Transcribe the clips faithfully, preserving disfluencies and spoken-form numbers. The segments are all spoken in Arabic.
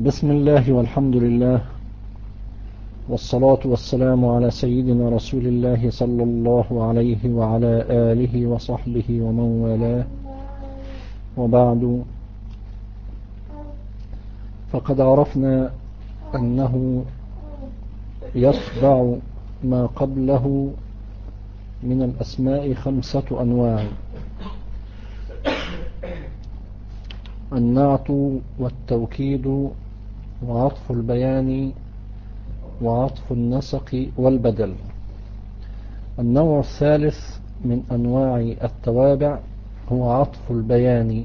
بسم الله والحمد لله والصلاة والسلام على سيدنا رسول الله صلى الله عليه وعلى آله وصحبه ومن والاه، وبعد. فقد عرفنا أنه يتبع ما قبله من الأسماء خمسة أنواع: النعت والتوكيد وعطف البيان وعطف النسق والبدل. النوع الثالث من أنواع التوابع هو عطف البيان.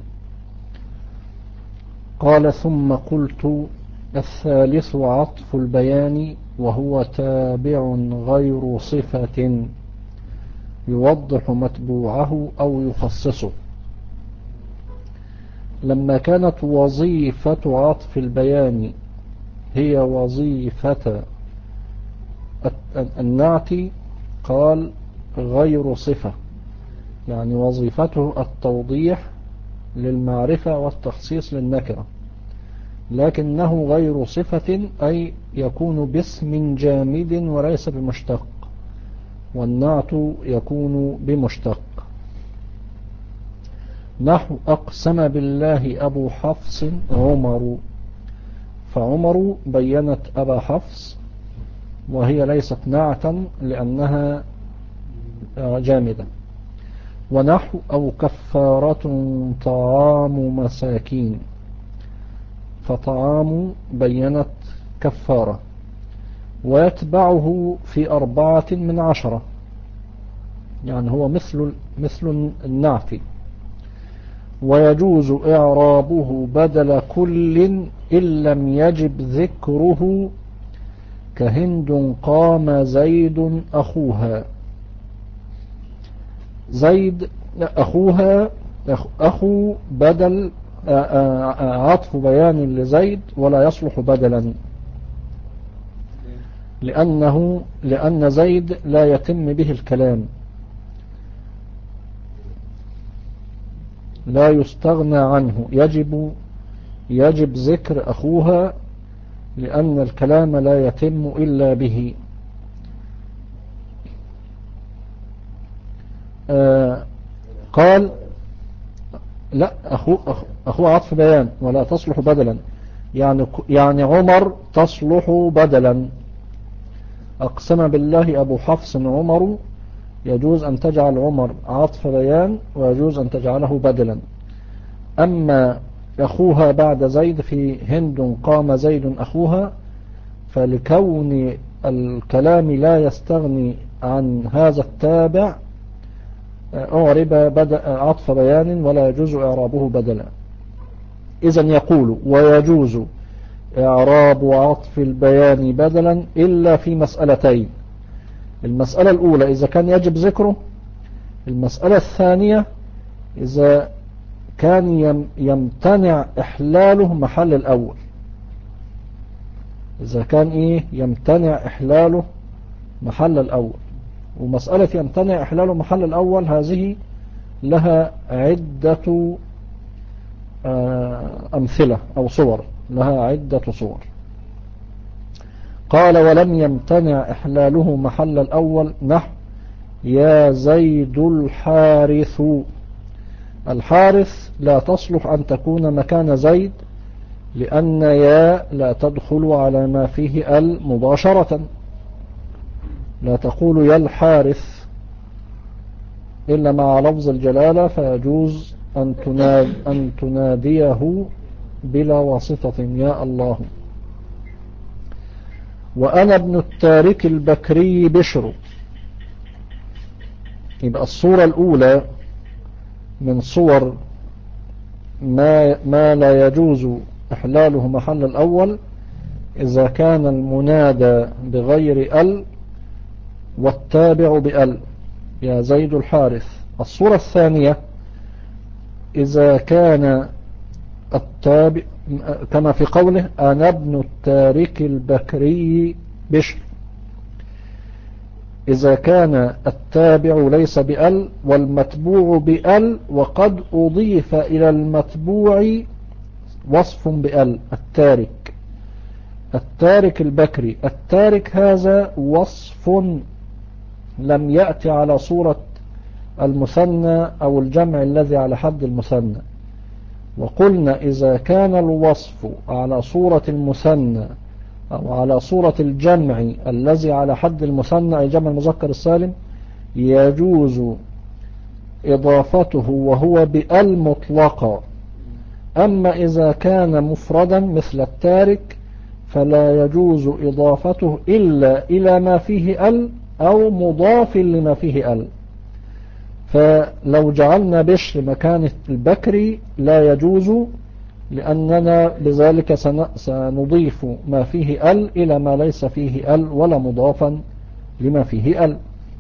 قال: ثم قلت: الثالث عطف البيان، وهو تابع غير صفة يوضح متبوعه أو يخصصه. لما كانت وظيفة عطف البيان هي وظيفة النعت، قال غير صفة، يعني وظيفته التوضيح للمعرفة والتخصيص للنكرة، لكنه غير صفة، أي يكون باسم جامد وليس بمشتق، والنعت يكون بمشتق. نحو: أقسم بالله أبو حفص عمر، فعمر بينت أبا حفص، وهي ليست نعتا لأنها جامدة. ونحو: أو كفارة طعام مساكين، فطعام بينت كفارة. ويتبعه في أربعة من عشرة، يعني هو مثل مثل النعت. ويجوز إعرابه بدل كل إن لم يجب ذكره، كهند قام زيد أخوها. زيد أخوها، أخو بدل عطف بيان لزيد ولا يصلح بدلا، لأنه لأن زيد لا يتم به الكلام، لا يستغنى عنه، يجب يجب ذكر أخوها، لأن الكلام لا يتم إلا به. آه قال: لا، أخو, أخو عطف بيان ولا تصلح بدلا، يعني يعني عمر تصلح بدلا. أقسم بالله أبو حفص عمر، يجوز أن تجعل عمر عطف بيان ويجوز أن تجعله بدلا. أما أخوها بعد زيد في هند قام زيد أخوها، فلكون الكلام لا يستغني عن هذا التابع أعرب عطف بيان ولا يجوز إعرابه بدلا. إذن يقول: ويجوز إعراب عطف البيان بدلا إلا في مسألتين: المسألة الأولى إذا كان يجب ذكره، المسألة الثانية إذا كان يمتنع إحلاله محل الأول. إذا كان إيه يمتنع إحلاله محل الأول. ومسألة يمتنع إحلاله محل الأول هذه لها عدة أمثلة أو صور، لها عدة صور. قال: ولم يمتنع إحلاله محل الأول، نحو: يا زيد الحارث. الحارث لا تصلح أن تكون مكان زيد، لأن يا لا تدخل على ما فيه ال مباشرة، لا تقول يا الحارث إلا مع لفظ الجلالة، فيجوز أن تناد أن تناديه بلا واسطة: يا الله. وأنا ابن التارك البكري بشر. يبقى الصورة الأولى من صور ما, ما لا يجوز إحلاله محل الأول إذا كان المنادى بغير ال والتابع بال، يا زيد الحارث. الصورة الثانية إذا كان التابع كما في قوله: أنا ابن التارك البكري بشر، إذا كان التابع ليس بال والمتبوع بال، وقد أضيف إلى المتبوع وصف بال التارك، التارك البكري. التارك هذا وصف لم يأتي على صورة المثنى أو الجمع الذي على حد المثنى. وقلنا إذا كان الوصف على صورة المثنى أو على صورة الجمع الذي على حد المثنى أي جمع المذكر السالم يجوز إضافته وهو بأل مطلقة. أما إذا كان مفردا مثل التارك فلا يجوز إضافته إلا إلى ما فيه أل أو مضاف لما فيه أل. فلو جعلنا بشر مكان البكري لا يجوز، لأننا بذلك سنضيف ما فيه ال إلى ما ليس فيه ال ولا مضافا لما فيه ال.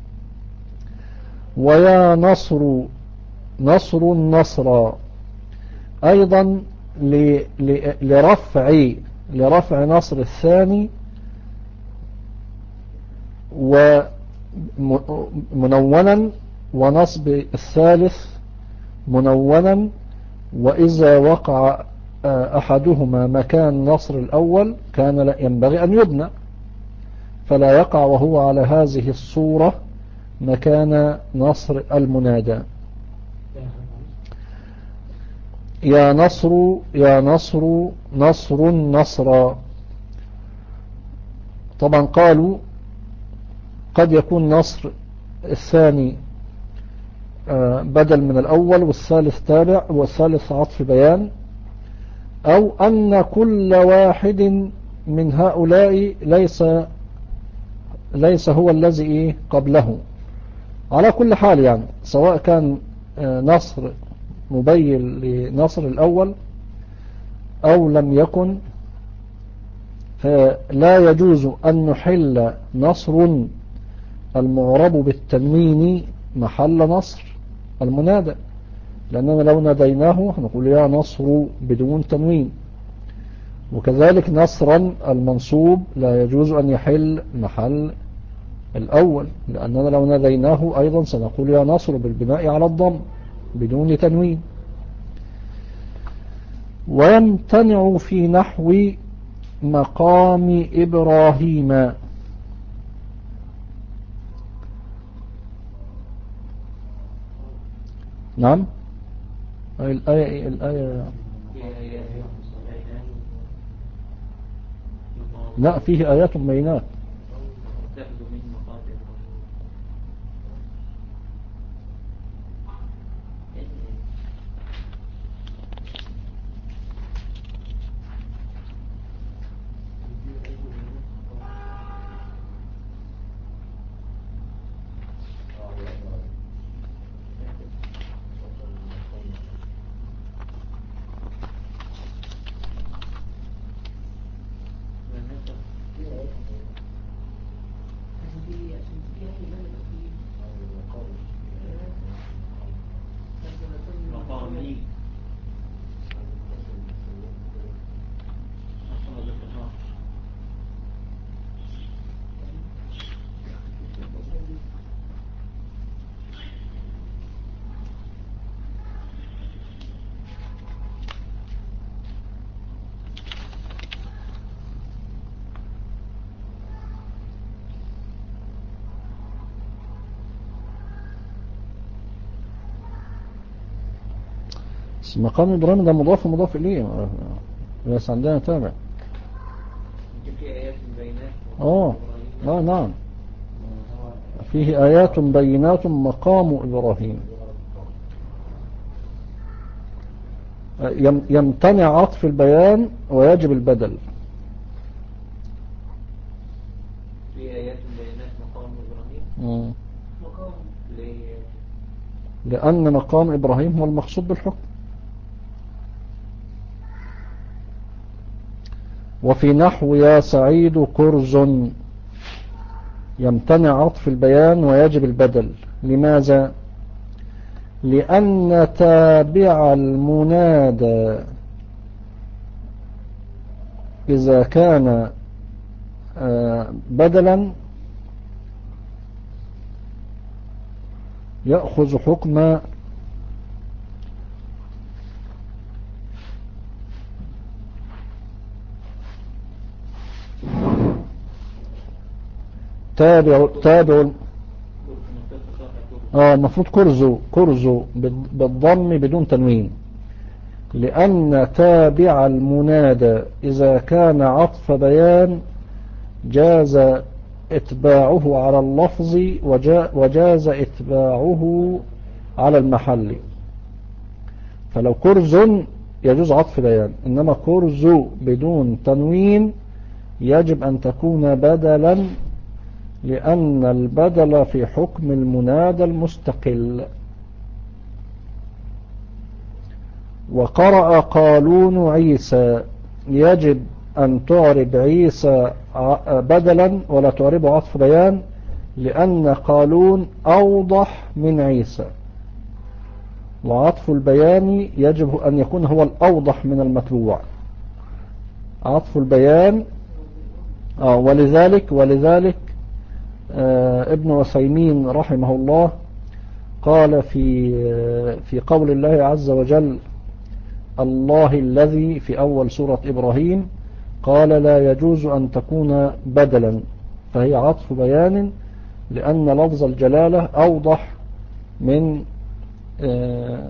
ويا نصر نصر النصر أيضا لرفع لرفع نصر الثاني ومنونا ونصب الثالث منونا. وإذا وقع أحدهما مكان نصر الأول كان ينبغي أن يبنى، فلا يقع وهو على هذه الصورة مكان نصر المنادى. يا نصر يا نصر نصر النصر. طبعا قالوا قد يكون نصر الثاني بدل من الأول والثالث تابع والثالث عطف بيان، أو أن كل واحد من هؤلاء ليس ليس هو الذي قبله. على كل حال يعني سواء كان نصر مبين لنصر الأول أو لم يكن، فلا يجوز أن نحل نصر المعرب بالتنوين محل نصر المنادى، لأننا لو ناديناه نقول يا نصر بدون تنوين. وكذلك نصرا المنصوب لا يجوز أن يحل محل الأول، لأننا لو ناديناه أيضا سنقول يا نصر بالبناء على الضم بدون تنوين. ويمتنع في نحو مقام إبراهيم. نعم الآية الآية لا فيه آيات بينات. مقام إبراهيم ده مضاف ومضاف إليه، ليس عندنا تابع. اه اه نعم فيه آيات بينات مقام إبراهيم. يمتنع عطف البيان ويجب البدل. في آيات بينات مقام إبراهيم. مقام لأن مقام إبراهيم هو المقصود بالحكم. وفي نحو يا سعيد كرز يمتنع عطف البيان ويجب البدل. لماذا؟ لأن تابع المنادى إذا كان بدلا يأخذ حكم تابع تابع اه المفروض كرزو كرزو بالضم بدون تنوين، لأن تابع المنادى إذا كان عطف بيان جاز اتباعه على اللفظ وجاز اتباعه على المحل. فلو كرز يجوز عطف بيان، إنما كرز بدون تنوين يجب أن تكون بدلا، لأن البدل في حكم المنادى المستقل. وقرأ قالون عيسى، يجب أن تعرب عيسى بدلا ولا تعرب عطف بيان، لأن قالون أوضح من عيسى، وعطف البيان يجب أن يكون هو الأوضح من المتبوع. عطف البيان آه ولذلك ولذلك آه ابن وثيمين رحمه الله قال في آه في قول الله عز وجل الله الذي في أول سورة إبراهيم، قال لا يجوز أن تكون بدلا، فهي عطف بيان، لأن لفظ الجلالة أوضح من آه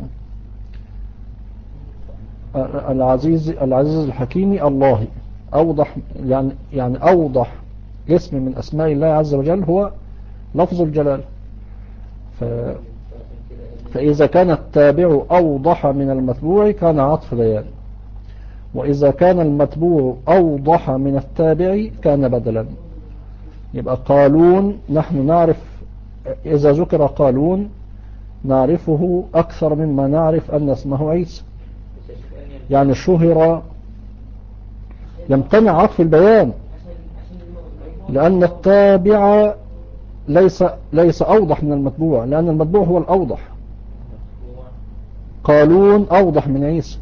العزيز العزيز الحكيم الله، أوضح يعني يعني أوضح اسم من أسماء الله عز وجل هو لفظ الجلال. ف فإذا كان التابع أوضح من المتبوع كان عطف بيان، وإذا كان المتبوع أوضح من التابع كان بدلا. يبقى قالون نحن نعرف إذا ذكر قالون نعرفه أكثر مما نعرف أن اسمه عيسى، يعني شهر يمتنع عطف البيان لأن التابع ليس ليس أوضح من المتبوع، لأن المتبوع هو الأوضح. قالون أوضح من عيسى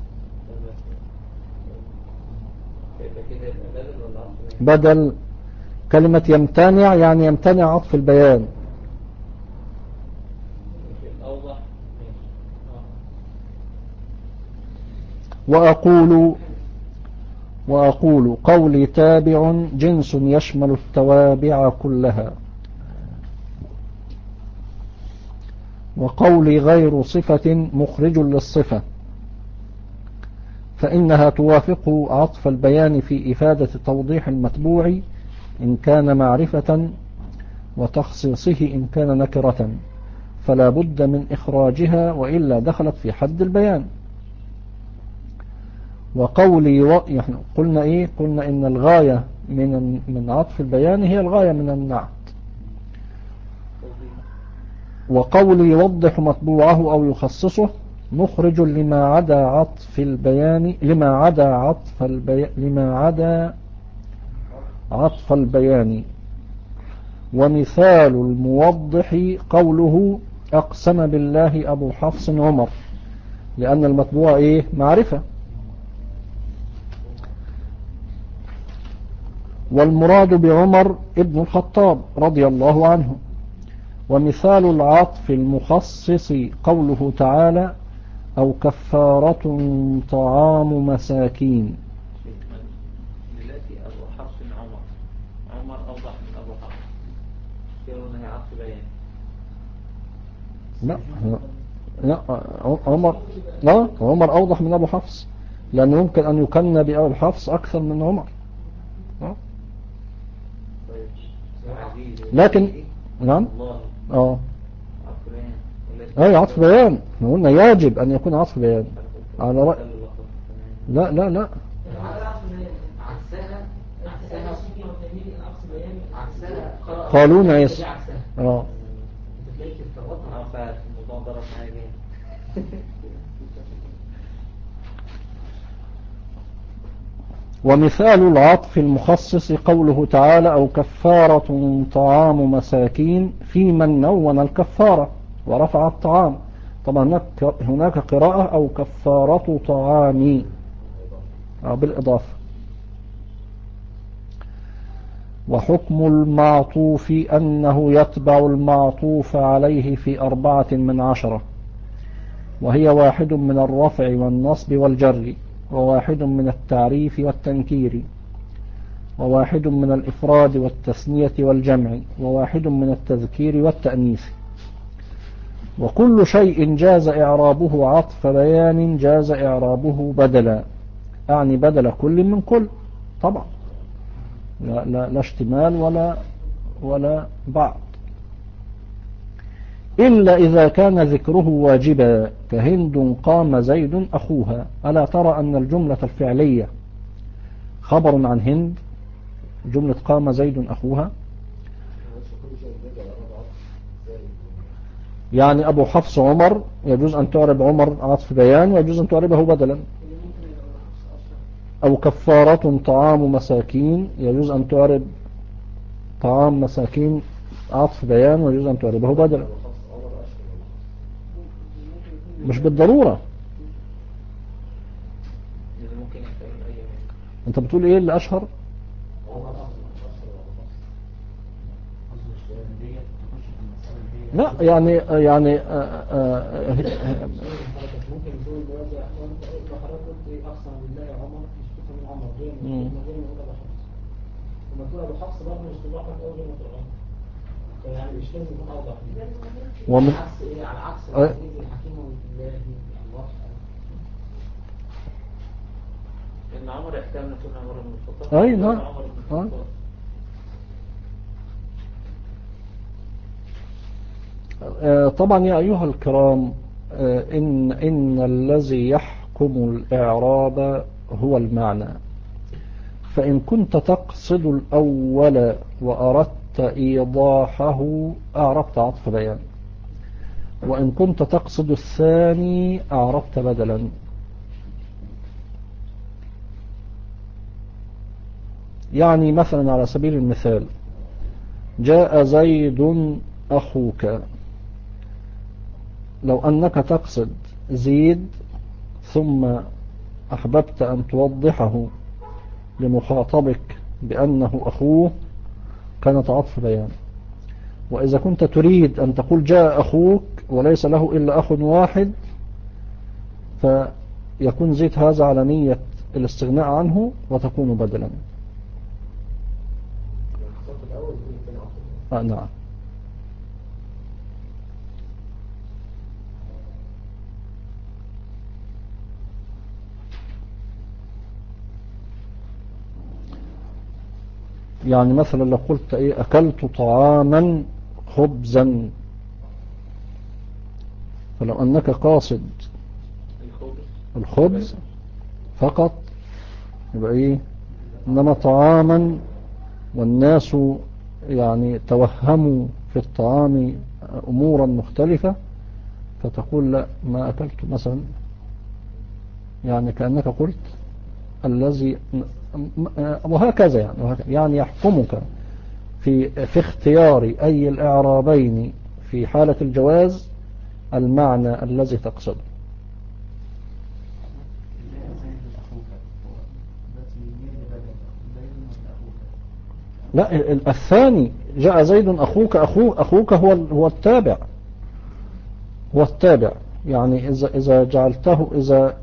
بدل. كلمة يمتنع يعني يمتنع عطف البيان. وأقول وأقول قولي تابع جنس يشمل التوابع كلها، وقولي غير صفة مخرج للصفة، فإنها توافق عطف البيان في إفادة توضيح المتبوع إن كان معرفة وتخصيصه إن كان نكرة، فلا بد من إخراجها وإلا دخلت في حد البيان. وقولي و... يعني قلنا إيه قلنا إن الغاية من من عطف البيان هي الغاية من النعت. وقولي يوضح مطبوعه أو يخصصه مخرج لما عدا عطف البيان لما عدا عطف البيان لما عدا عطف البيان. ومثال الموضح قوله أقسم بالله أبو حفص عمر، لأن المطبوع إيه معرفة. والمراد بعمر ابن الخطاب رضي الله عنه. ومثال العطف المخصص قوله تعالى أو كفارة طعام مساكين. دلوقتي أبو حفص عمر عمر أوضح من أبو حفص، يقولون هي عطف بيان. لا لا عمر لا عمر أوضح من أبو حفص، لأنه يمكن أن يكن بأبو حفص أكثر من عمر. لكن نعم اه اي عطف بيان، احنا قلنا يجب ان يكون عطف بيان على رأي. لا لا لا قالون عيسى اه ومثال العطف المخصص قوله تعالى أو كفارة طعام مساكين في من نون الكفارة ورفع الطعام. طبعا هناك قراءة أو كفارة طعام بالإضافة. وحكم المعطوف أنه يتبع المعطوف عليه في أربعة من عشرة، وهي واحد من الرفع والنصب والجر، وواحد من التعريف والتنكير، وواحد من الإفراد والتثنية والجمع وواحد من التذكير والتأنيث. وكل شيء جاز إعرابه عطف بيان جاز إعرابه بدلا، أعني بدل كل من كل طبعا، لا, لا, لا اشتمال ولا ولا بعض، إلا إذا كان ذكره واجبا كهند قام زيد أخوها. ألا ترى أن الجملة الفعلية خبر عن هند، جملة قام زيد أخوها. يعني أبو حفص عمر يجوز أن تعرب عمر عطف بيان ويجوز أن تعربه بدلا. أو كفارة طعام مساكين يجوز أن تعرب طعام مساكين عطف بيان ويجوز أن تعربه بدلا. مش بالضرورة. أنت بتقول إيه اللي أشهر؟ لا يعني يعني آآ آآ ممكن تقول دلوقتي حضرتك قلت ايه اقسم بالله عمر مشتوكه من عمر غير مشتوكه غير من ابو حفص، لما تقول ابو حفص برضه مش تضاف لك اول ما تقول عمر، يعني مش لازم يكون اوضح ومن على عكس ايه على عكس الحديث الحكيم والله يعني واضحه. ان عمر يحتمل ان يكون عمر بن الخطاب. اي نعم. طبعا يا أيها الكرام، إن, إن الذي يحكم الإعراب هو المعنى، فإن كنت تقصد الأول وأردت إيضاحه أعربت عطف بيان، وإن كنت تقصد الثاني أعربت بدلا. يعني مثلا على سبيل المثال جاء زيد أخوك، لو أنك تقصد زيد ثم أحببت أن توضحه لمخاطبك بأنه أخوه كانت عطف بيان. وإذا كنت تريد أن تقول جاء أخوك وليس له إلا أخ واحد فيكون زيد هذا على نية الاستغناء عنه وتكون بدلا. آه نعم. يعني مثلا لو قلت ايه اكلت طعاما خبزا، فلو انك قاصد الخبز فقط يبقى ايه، انما طعاما والناس يعني توهموا في الطعام امورا مختلفة فتقول لا ما اكلت مثلا، يعني كأنك قلت الذي، وهكذا يعني, وهكذا يعني يحكمك في في اختيار أي الإعرابين في حالة الجواز المعنى الذي تقصده. لا الثاني جاء زيد أخوك، أخوك, أخوك هو هو التابع، هو التابع. يعني إذا إذا جعلته، إذا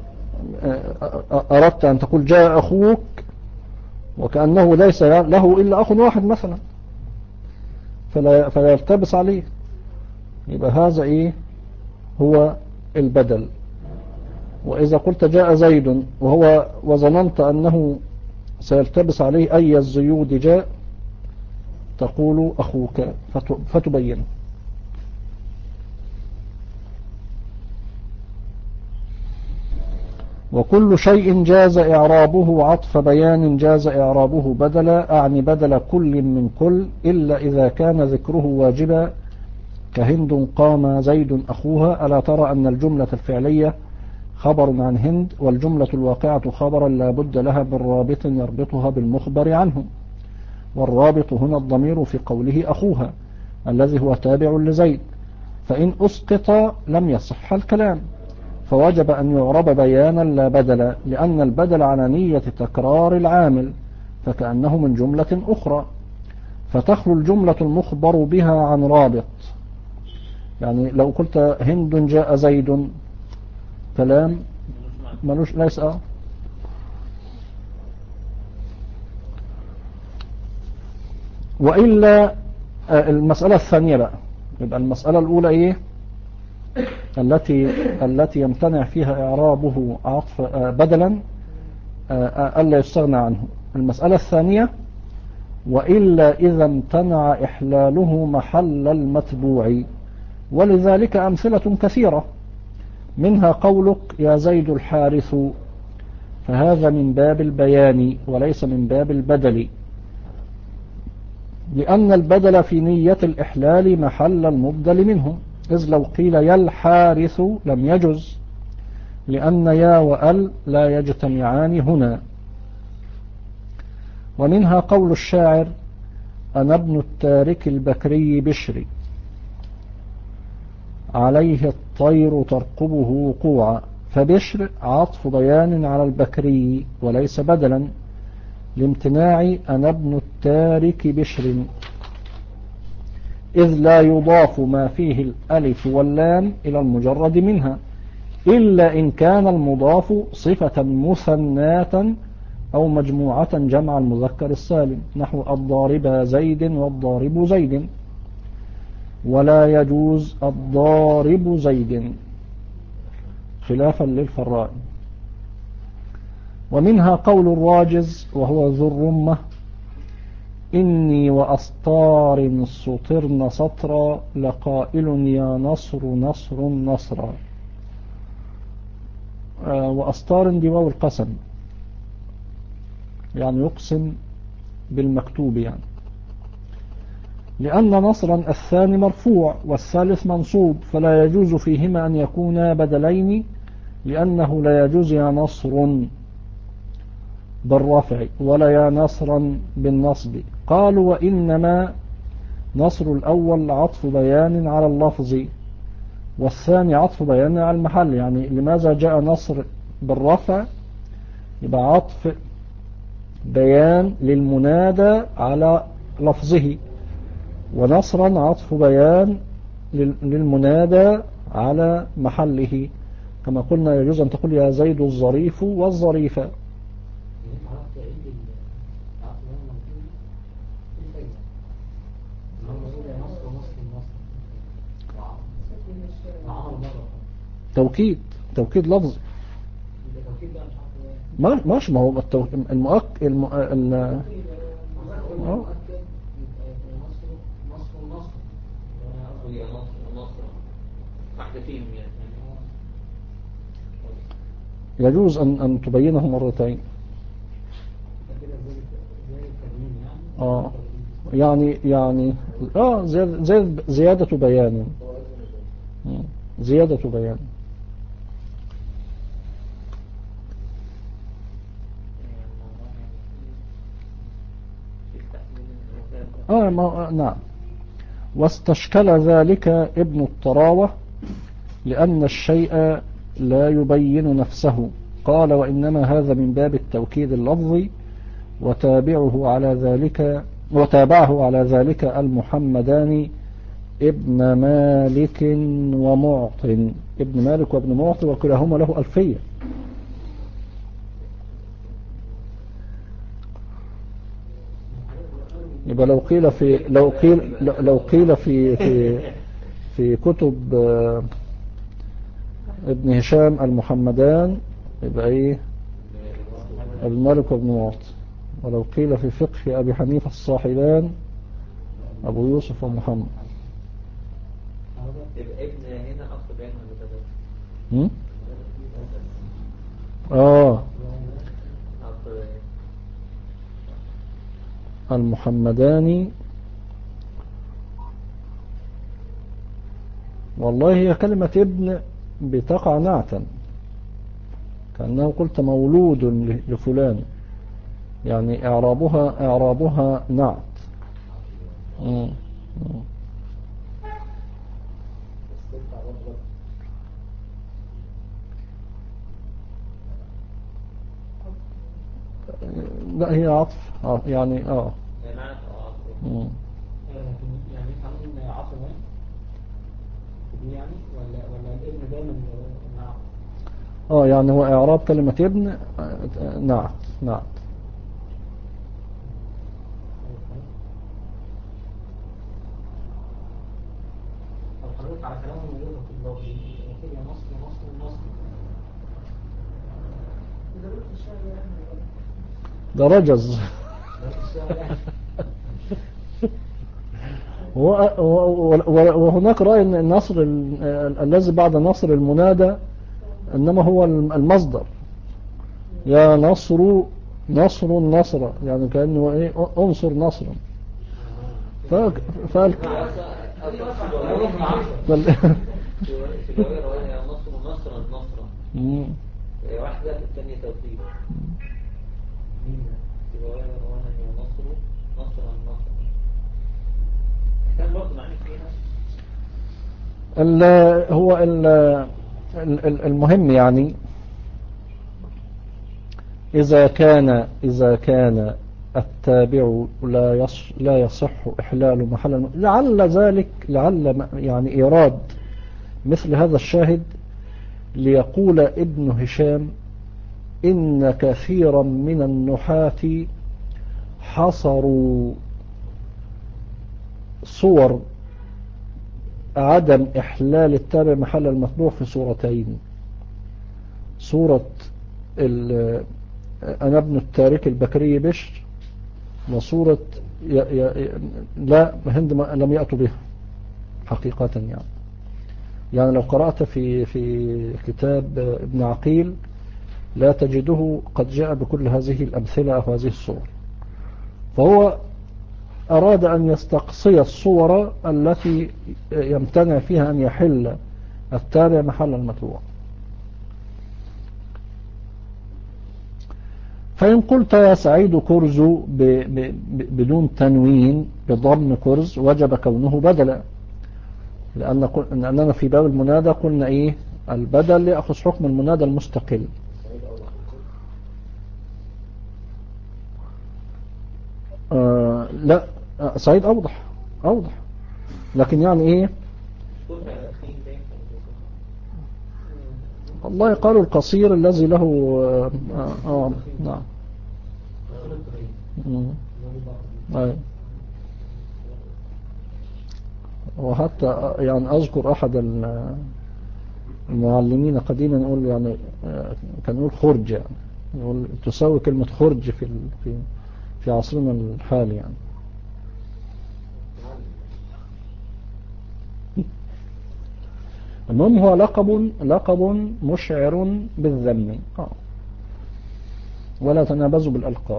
أردت أن تقول جاء أخوك وكأنه ليس له إلا أخ واحد مثلا فلا, فلا يلتبس عليه، يبقى هذا إيه هو البدل. وإذا قلت جاء زيد وهو وظننت أنه سيلتبس عليه أي الزيود جاء تقول أخوك فتبين. وكل شيء جاز إعرابه عطف بيان جاز إعرابه بدلا، أعني بدل كل من كل، إلا إذا كان ذكره واجبا كهند قام زيد أخوها. ألا ترى أن الجملة الفعلية خبر عن هند، والجملة الواقعة خبرا لا بد لها من رابط يربطها بالمخبر عنه، والرابط هنا الضمير في قوله أخوها الذي هو تابع لزيد، فإن أسقط لم يصح الكلام، فوجب أن يعرب بيانا لا بدلا، لأن البدل على نية تكرار العامل فكأنه من جملة أخرى، فتخلو الجملة المخبر بها عن رابط. يعني لو قلت هند جاء زيد كلام ملوش ليس أه وإلا المسألة الثانية بقى، يبقى المسألة الأولى إيه؟ التي التي يمتنع فيها إعرابه عطف بدلا ألا يستغنى عنه. المسألة الثانية: وإلا إذا امتنع إحلاله محل المتبوع، ولذلك أمثلة كثيرة، منها قولك يا زيد الحارث، فهذا من باب البيان وليس من باب البدل، لأن البدل في نية الإحلال محل المبدل منه، إذ لو قيل يا الحارث لم يجز، لأن يا وأل لا يجتمعان هنا. ومنها قول الشاعر أنا ابن التارك البكري بشري، عليه الطير ترقبه وقوعا، فبشر عطف بيان على البكري وليس بدلا، لامتناع أنا ابن التارك بشر، إذ لا يضاف ما فيه الألف واللام إلى المجرد منها، إلا إن كان المضاف صفة مثناة أو مجموعة جمع المذكر السالم، نحو الضارب زيد والضارب زيد، ولا يجوز الضارب زيد خلافا للفراء. ومنها قول الراجز وهو ذو الرمة إني وأسطار سطرن سطرا، لقائل يا نصر نصر نصرا. آه وأسطار دي واو القسم، يعني يقسم بالمكتوب يعني، لأن نصرا الثاني مرفوع والثالث منصوب، فلا يجوز فيهما أن يكونا بدلين، لأنه لا يجوز يا نصر بالرفع ولا يا نصرا بالنصب. قالوا وإنما نصر الأول عطف بيان على اللفظ، والثاني عطف بيان على المحل. يعني لماذا جاء نصر بالرفع؟ يبقى عطف بيان للمنادى على لفظه، ونصرا عطف بيان للمنادى على محله، كما قلنا يجوز أن تقول يا زيد الظريف والظريفة. توكيد توكيد لفظ ما ماشي، ما هو التو... المؤك الم... ال... اه يجوز أن أن تبينه مرتين. اه يعني يعني اه زيادة زيادة بيان، زيادة بيان. آه ما نعم. واستشكل ذلك ابن الطراوة، لأن الشيء لا يبين نفسه، قال وإنما هذا من باب التوكيد اللفظي، وتابعه على ذلك وتابعه على ذلك المحمدان ابن مالك ومعطٍ، ابن مالك وابن معطٍ وكلاهما له ألفية. يبقى لو قيل في لو قيل لو قيل في في في كتب ابن هشام المحمدان يبقى ايه ابن مالك وابن معطٍ، ولو قيل في فقه أبي حنيفة الصاحبان أبو يوسف ومحمد. يبقى ابن هنا أصل بيان هم؟ آه المحمداني، والله هي كلمة ابن بتقع نعتا، كأنه قلت مولود لفلان، يعني إعرابها إعرابها نعت. مم. مم. لا هي عطف آه يعني اه مم. يعني قانون عصر يعني ولا ولا الابن دايما نعم. اه يعني هو إعراب كلمة ابن نعت نعت. ده رجز. وهناك رأي أن النصر الذي بعد نصر المنادى إنما هو المصدر، يا نصر نصر نصر، يعني كأنه إيه أنصر نصرا. ف ف في رواية نصر نصرا نصرا، واحدة الثانية توكيد. في رواية رواية نصر نصرا نصرا، كان برضه معنى فيها ال هو ال المهم يعني إذا كان إذا كان التابع لا يصح لا يصح إحلال محل الم... لعل ذلك لعل يعني إيراد مثل هذا الشاهد ليقول ابن هشام إن كثيرا من النحاة حصروا صور عدم إحلال التابع محل المطبوع في صورتين: صورة أنا ابن التاريك البكري بشر، وصورة ي... ي... لا هند لم يأتوا بها حقيقة. يعني يعني لو قرأت في في كتاب ابن عقيل لا تجده قد جاء بكل هذه الأمثلة أو هذه الصور. فهو أراد أن يستقصي الصور التي يمتنع فيها أن يحل التابع محل المتبوع. فإن قلت يا سعيد كرز ب ب بدون تنوين بضم كرز وجب كونه بدلا، لأن لأننا في باب المنادى قلنا إيه البدل يأخذ حكم المنادى المستقل. آه لا آه سعيد أوضح أوضح، لكن يعني إيه الله قالوا القصير الذي له آه آه نعم آه. وحتى يعني أذكر أحد المعلمين قديما يقول يعني كان يقول خرج، يعني يقول تساوي كلمة خرج في في في عصرنا الحالي. يعني المهم هو لقب لقب مشعر بالذم، ولا تنابزوا بالألقاب.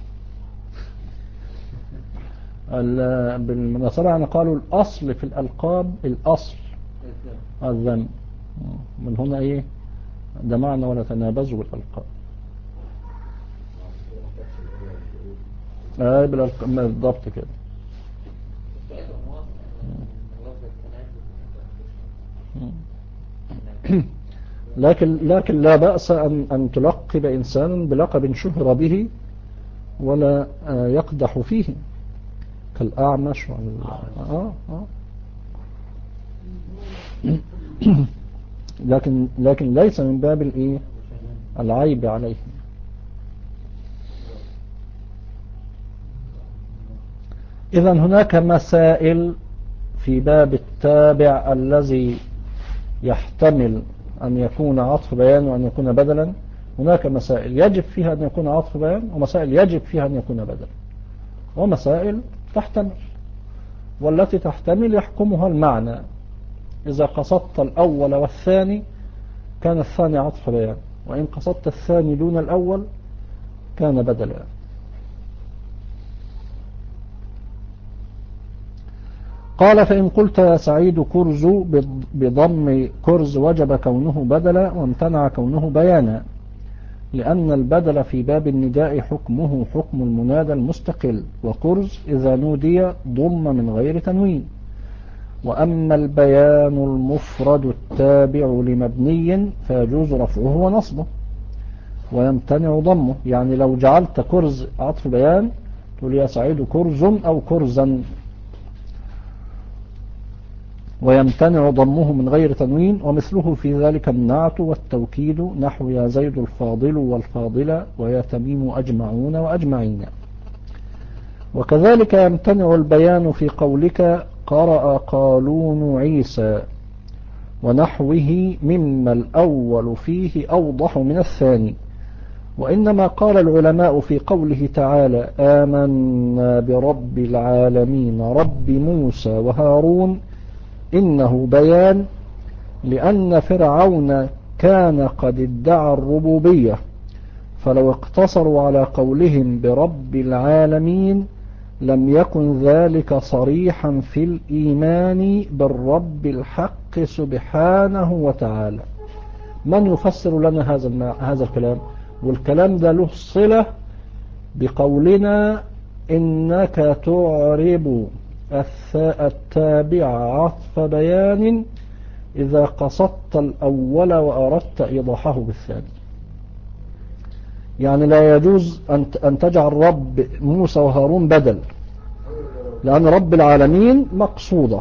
بالمناسبة يعني قالوا الأصل في الألقاب الأصل الذم، من هنا إيه ده معنى ولا تنابزوا بالألقاب. آه بالألقاب بالضبط كده. لكن لكن لا بأس أن أن تلقب إنسانا بلقب شهر به ولا يقدح فيه كالأعمش وال... آه آه. لكن لكن ليس من باب الإيه العيب عليه. إذا هناك مسائل في باب التابع الذي يحتمل أن يكون عطف بيان وأن يكون بدلا. هناك مسائل يجب فيها أن يكون عطف بيان، ومسائل يجب فيها أن يكون بدلا، ومسائل تحتمل، والتي تحتمل يحكمها المعنى. إذا قصدت الأول والثاني كان الثاني عطف بيان، وإن قصدت الثاني دون الأول كان بدلا. قال فإن قلت يا سعيد كرز بضم كرز وجب كونه بدلا وامتنع كونه بيانا، لأن البدل في باب النداء حكمه حكم المنادى المستقل، وكرز إذا نودي ضم من غير تنوين. وأما البيان المفرد التابع لمبني فيجوز رفعه ونصبه ويمتنع ضمه. يعني لو جعلت كرز عطف بيان تقول يا سعيد كرز أو كرزا، ويمتنع ضمه من غير تنوين. ومثله في ذلك النعت والتوكيد، نحو يا زيد الفاضل والفاضلة ويا تميم أجمعون وأجمعين. وكذلك يمتنع البيان في قولك قرأ قالون عيسى ونحوه مما الأول فيه أوضح من الثاني، وإنما قال العلماء في قوله تعالى آمنا برب العالمين رب موسى وهارون إنه بيان لأن فرعون كان قد ادعى الربوبية، فلو اقتصروا على قولهم برب العالمين لم يكن ذلك صريحا في الإيمان بالرب الحق سبحانه وتعالى. من يفسر لنا هذا هذا الكلام؟ والكلام ده له صلة بقولنا إنك تعرب التابع عطف بيان إذا قصدت الأول وأردت إيضاحه بالثاني. يعني لا يجوز أن تجعل رب موسى وهارون بدل، لأن رب العالمين مقصودة.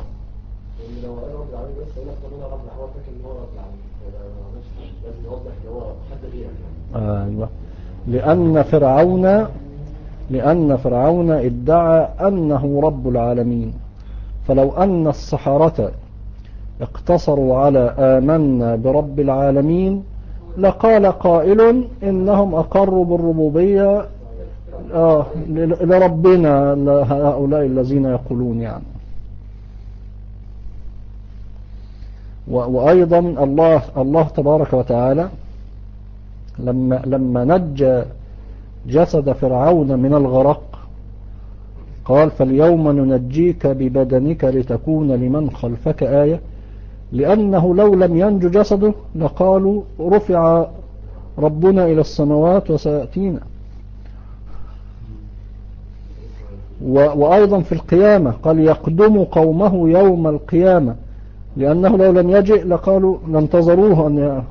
أيوة. لأن فرعون لأن فرعون ادعى أنه رب العالمين، فلو أن السحرة اقتصروا على آمنا برب العالمين لقال قائل إنهم أقروا بالربوبية آه لربنا هؤلاء الذين يقولون يعني. وأيضا الله الله تبارك وتعالى لما لما نجى جسد فرعون من الغرق قال فاليوم ننجيك ببدنك لتكون لمن خلفك آية، لأنه لو لم ينجو جسده لقالوا رفع ربنا إلى السماوات وسيأتينا. وأيضا في القيامة قال يقدم قومه يوم القيامة، لأنه لو لم يجئ لقالوا لانتظروه أن ي...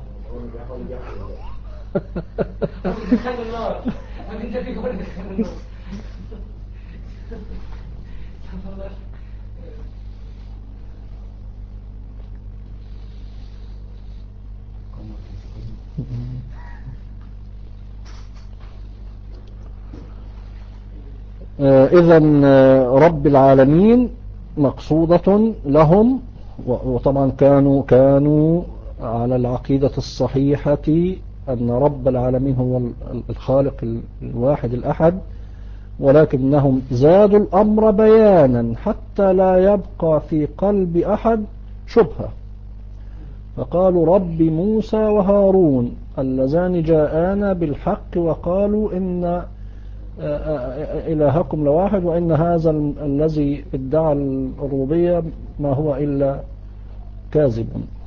إذن رب العالمين مقصودة لهم، وطبعا كانوا كانوا على العقيدة الصحيحة أن رب العالمين هو الخالق الواحد الأحد، ولكنهم زادوا الأمر بيانا حتى لا يبقى في قلب أحد شبهة، فقالوا رب موسى وهارون اللذان جاءانا بالحق وقالوا إن إلهكم لواحد وإن هذا الذي ادعى الربوبية ما هو إلا كاذب.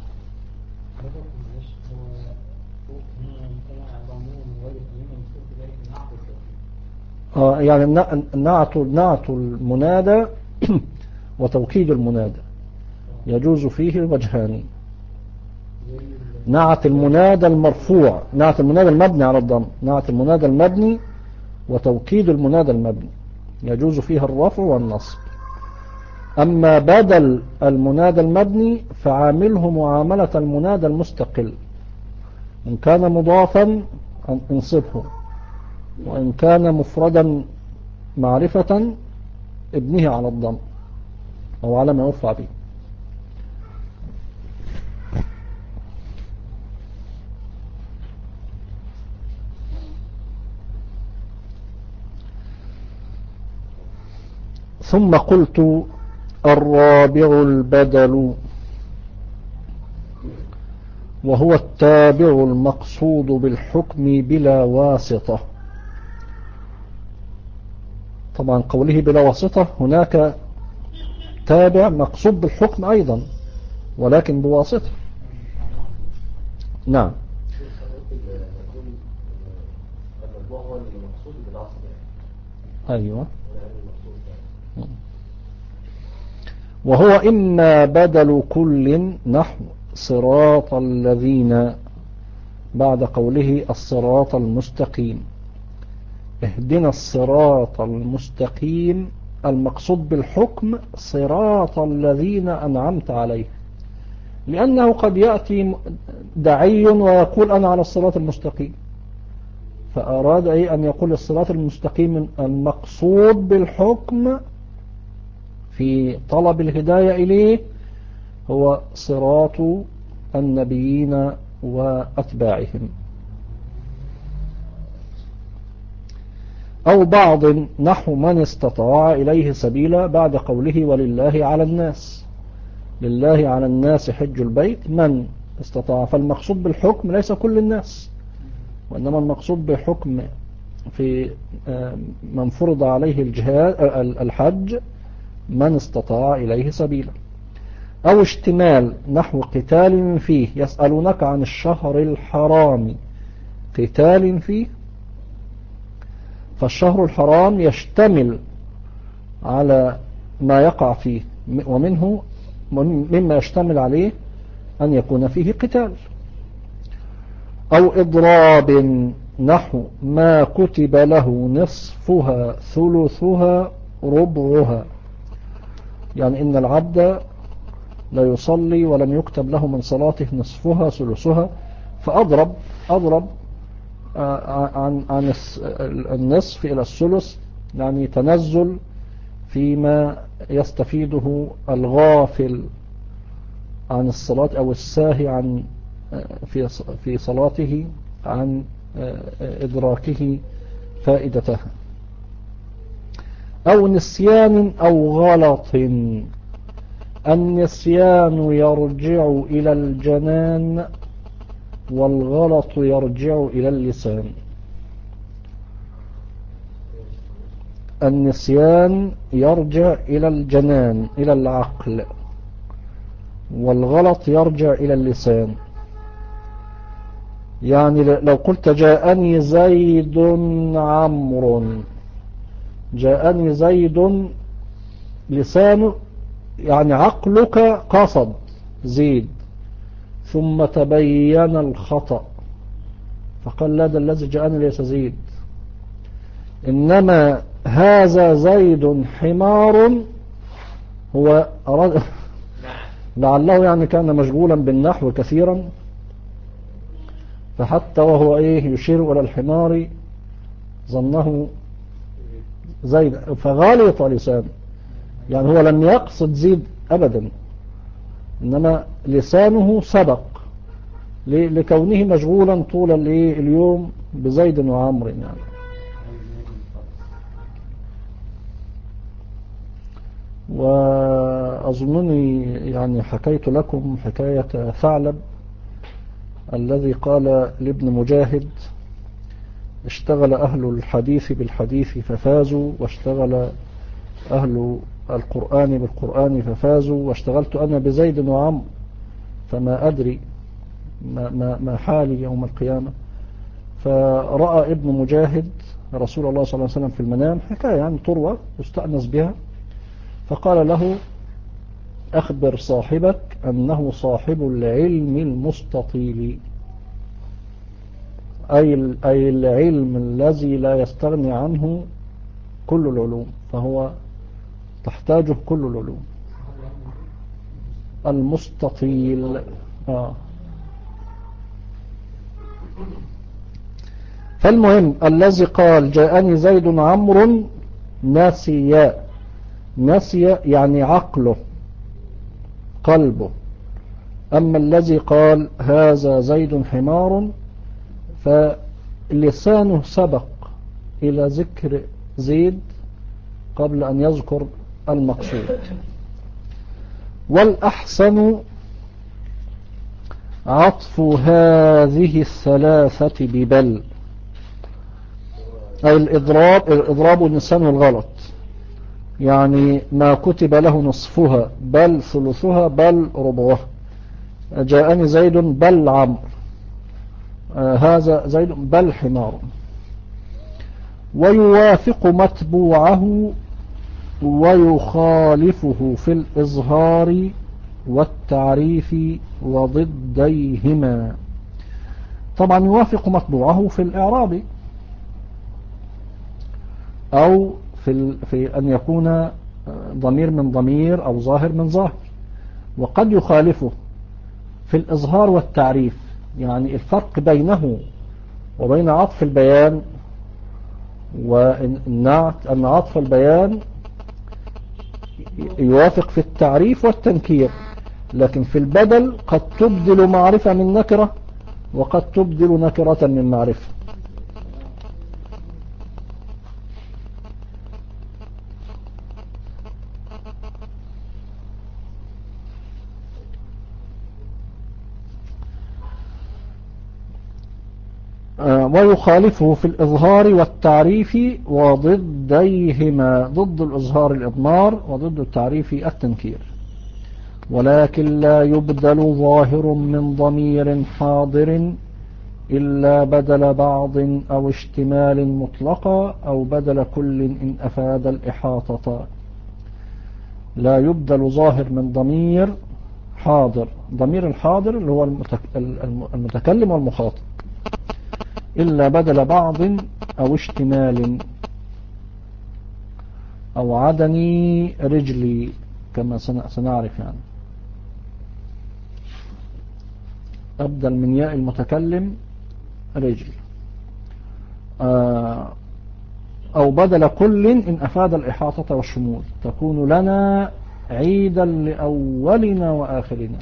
يعني نعت نعت المنادى وتوكيد المنادى يجوز فيه وجهان. نعت المنادى المرفوع، نعت المنادى المبني على الضم، نعت المنادى المبني وتوكيد المنادى المبني يجوز فيها الرفع والنصب. أما بدل المنادى المبني فعامله معاملة المنادى المستقل، إن كان مضافا انصبه، وإن كان مفردا معرفة ابنه على الضم أو على ما يرفع به. ثم قلت الرابع البدل، وهو التابع المقصود بالحكم بلا واسطة. طبعا قوله بلا واسطة هناك تابع مقصود بالحكم أيضا ولكن بواسطة. نعم. أيوة. وهو إما بدل كل نحو صراط الذين بعد قوله الصراط المستقيم، اهدنا الصراط المستقيم المقصود بالحكم صراط الذين أنعمت عليه، لأنه قد يأتي داعي ويقول أنا على الصراط المستقيم، فأراد أي أن يقول الصراط المستقيم المقصود بالحكم في طلب الهداية إليه هو صراط النبيين وأتباعهم. أو بعض نحو من استطاع إليه سبيلا بعد قوله ولله على الناس. لله على الناس حج البيت من استطاع، فالمقصود بالحكم ليس كل الناس، وإنما المقصود بحكم في من فرض عليه الجهاد الحج من استطاع إليه سبيلا. أو اشتمال نحو قتال فيه، يسألونك عن الشهر الحرام قتال فيه، فالشهر الحرام يشتمل على ما يقع فيه، ومنه مما يشتمل عليه أن يكون فيه قتال. أو إضراب نحو ما كتب له نصفها ثلثها ربعها، يعني إن العبد لا يصلي ولم يكتب له من صلاته نصفها ثلثها، فأضرب أضرب عن عن النصف إلى الثلث، يعني تنزل فيما يستفيده الغافل عن الصلاة أو الساهي عن في في صلاته عن إدراكه فائدتها. أو نسيان أو غلط، النسيان يرجع إلى الجنان والغلط يرجع إلى اللسان. النسيان يرجع إلى الجنان إلى العقل، والغلط يرجع إلى اللسان. يعني لو قلت جاءني زيد عمرو، جاءني زيد، لسانه يعني عقلك قصد زيد ثم تبين الخطأ فقال لا، ده الذي جاءني ليس زيد. إنما هذا زيد حمار، هو أراد لعله يعني كان مشغولا بالنحو كثيرا، فحتى وهو ايه يشير الى الحمار ظنه زيد فغالط لسانه، يعني هو لم يقصد زيد ابدا، انما لسانه سبق لكونه مشغولا طول اليوم بزيد وعمر. يعني وأظنني يعني حكيت لكم حكاية ثعلب الذي قال لابن مجاهد اشتغل أهل الحديث بالحديث ففازوا، واشتغل أهل القرآن بالقرآن ففازوا، واشتغلت أنا بزيد وعمر فما أدري ما, ما, ما حالي يوم القيامة. فرأى ابن مجاهد رسول الله صلى الله عليه وسلم في المنام، حكاية يعني تروى يستأنس بها، فقال له أخبر صاحبك أنه صاحب العلم المستطيل، أي أي العلم الذي لا يستغني عنه كل العلوم، فهو تحتاجه كل العلوم. المستطيل آه. فالمهم الذي قال جاءني زيد عمرو نسي، نسي يعني عقله قلبه. أما الذي قال هذا زيد حمار فلسانه سبق إلى ذكر زيد قبل أن يذكر المقصود. والأحسن عطف هذه الثلاثة ببل، أي الإضراب، الإضراب والنسيان والغلط، يعني ما كتب له نصفها بل ثلثها بل ربعها، جاءني زيد بل عمرو، آه هذا زيد بل حمار. ويوافق متبوعه ويخالفه في الإظهار والتعريف وضديهما. طبعا يوافق متبوعه في الإعراب أو في, في أن يكون ضمير من ضمير أو ظاهر من ظاهر، وقد يخالفه في الإظهار والتعريف، يعني الفرق بينه وبين عطف البيان والنعت أن عطف البيان يوافق في التعريف والتنكير، لكن في البدل قد تبدل معرفة من نكرة وقد تبدل نكرة من معرفة. ويخالفه في الإظهار والتعريف وضديهما، ضد الإظهار الإضمار وضد التعريف التنكير. ولكن لا يبدل ظاهر من ضمير حاضر إلا بدل بعض أو اشتمال مطلقا أو بدل كل إن أفاد الإحاطة. لا يبدل ظاهر من ضمير حاضر، ضمير الحاضر اللي هو المتكلم والمخاطب، إلا بدل بعض أو اشتمال أو عدني رجلي كما سنعرف. يعني أبدل من ياء المتكلم رجل، أو بدل كل إن أفاد الإحاطة والشمول، تكون لنا عيدا لأولنا وآخرنا.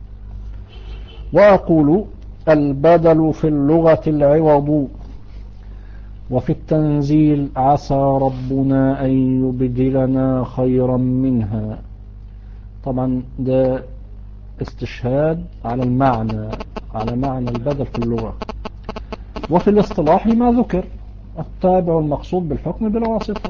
وأقول البدل في اللغة العوض، وفي التنزيل عسى ربنا أن يبدلنا خيرا منها. طبعا ده استشهاد على المعنى، على معنى البدل في اللغة. وفي الاصطلاح ما ذكر التابع المقصود بالحكم بلا واسطة.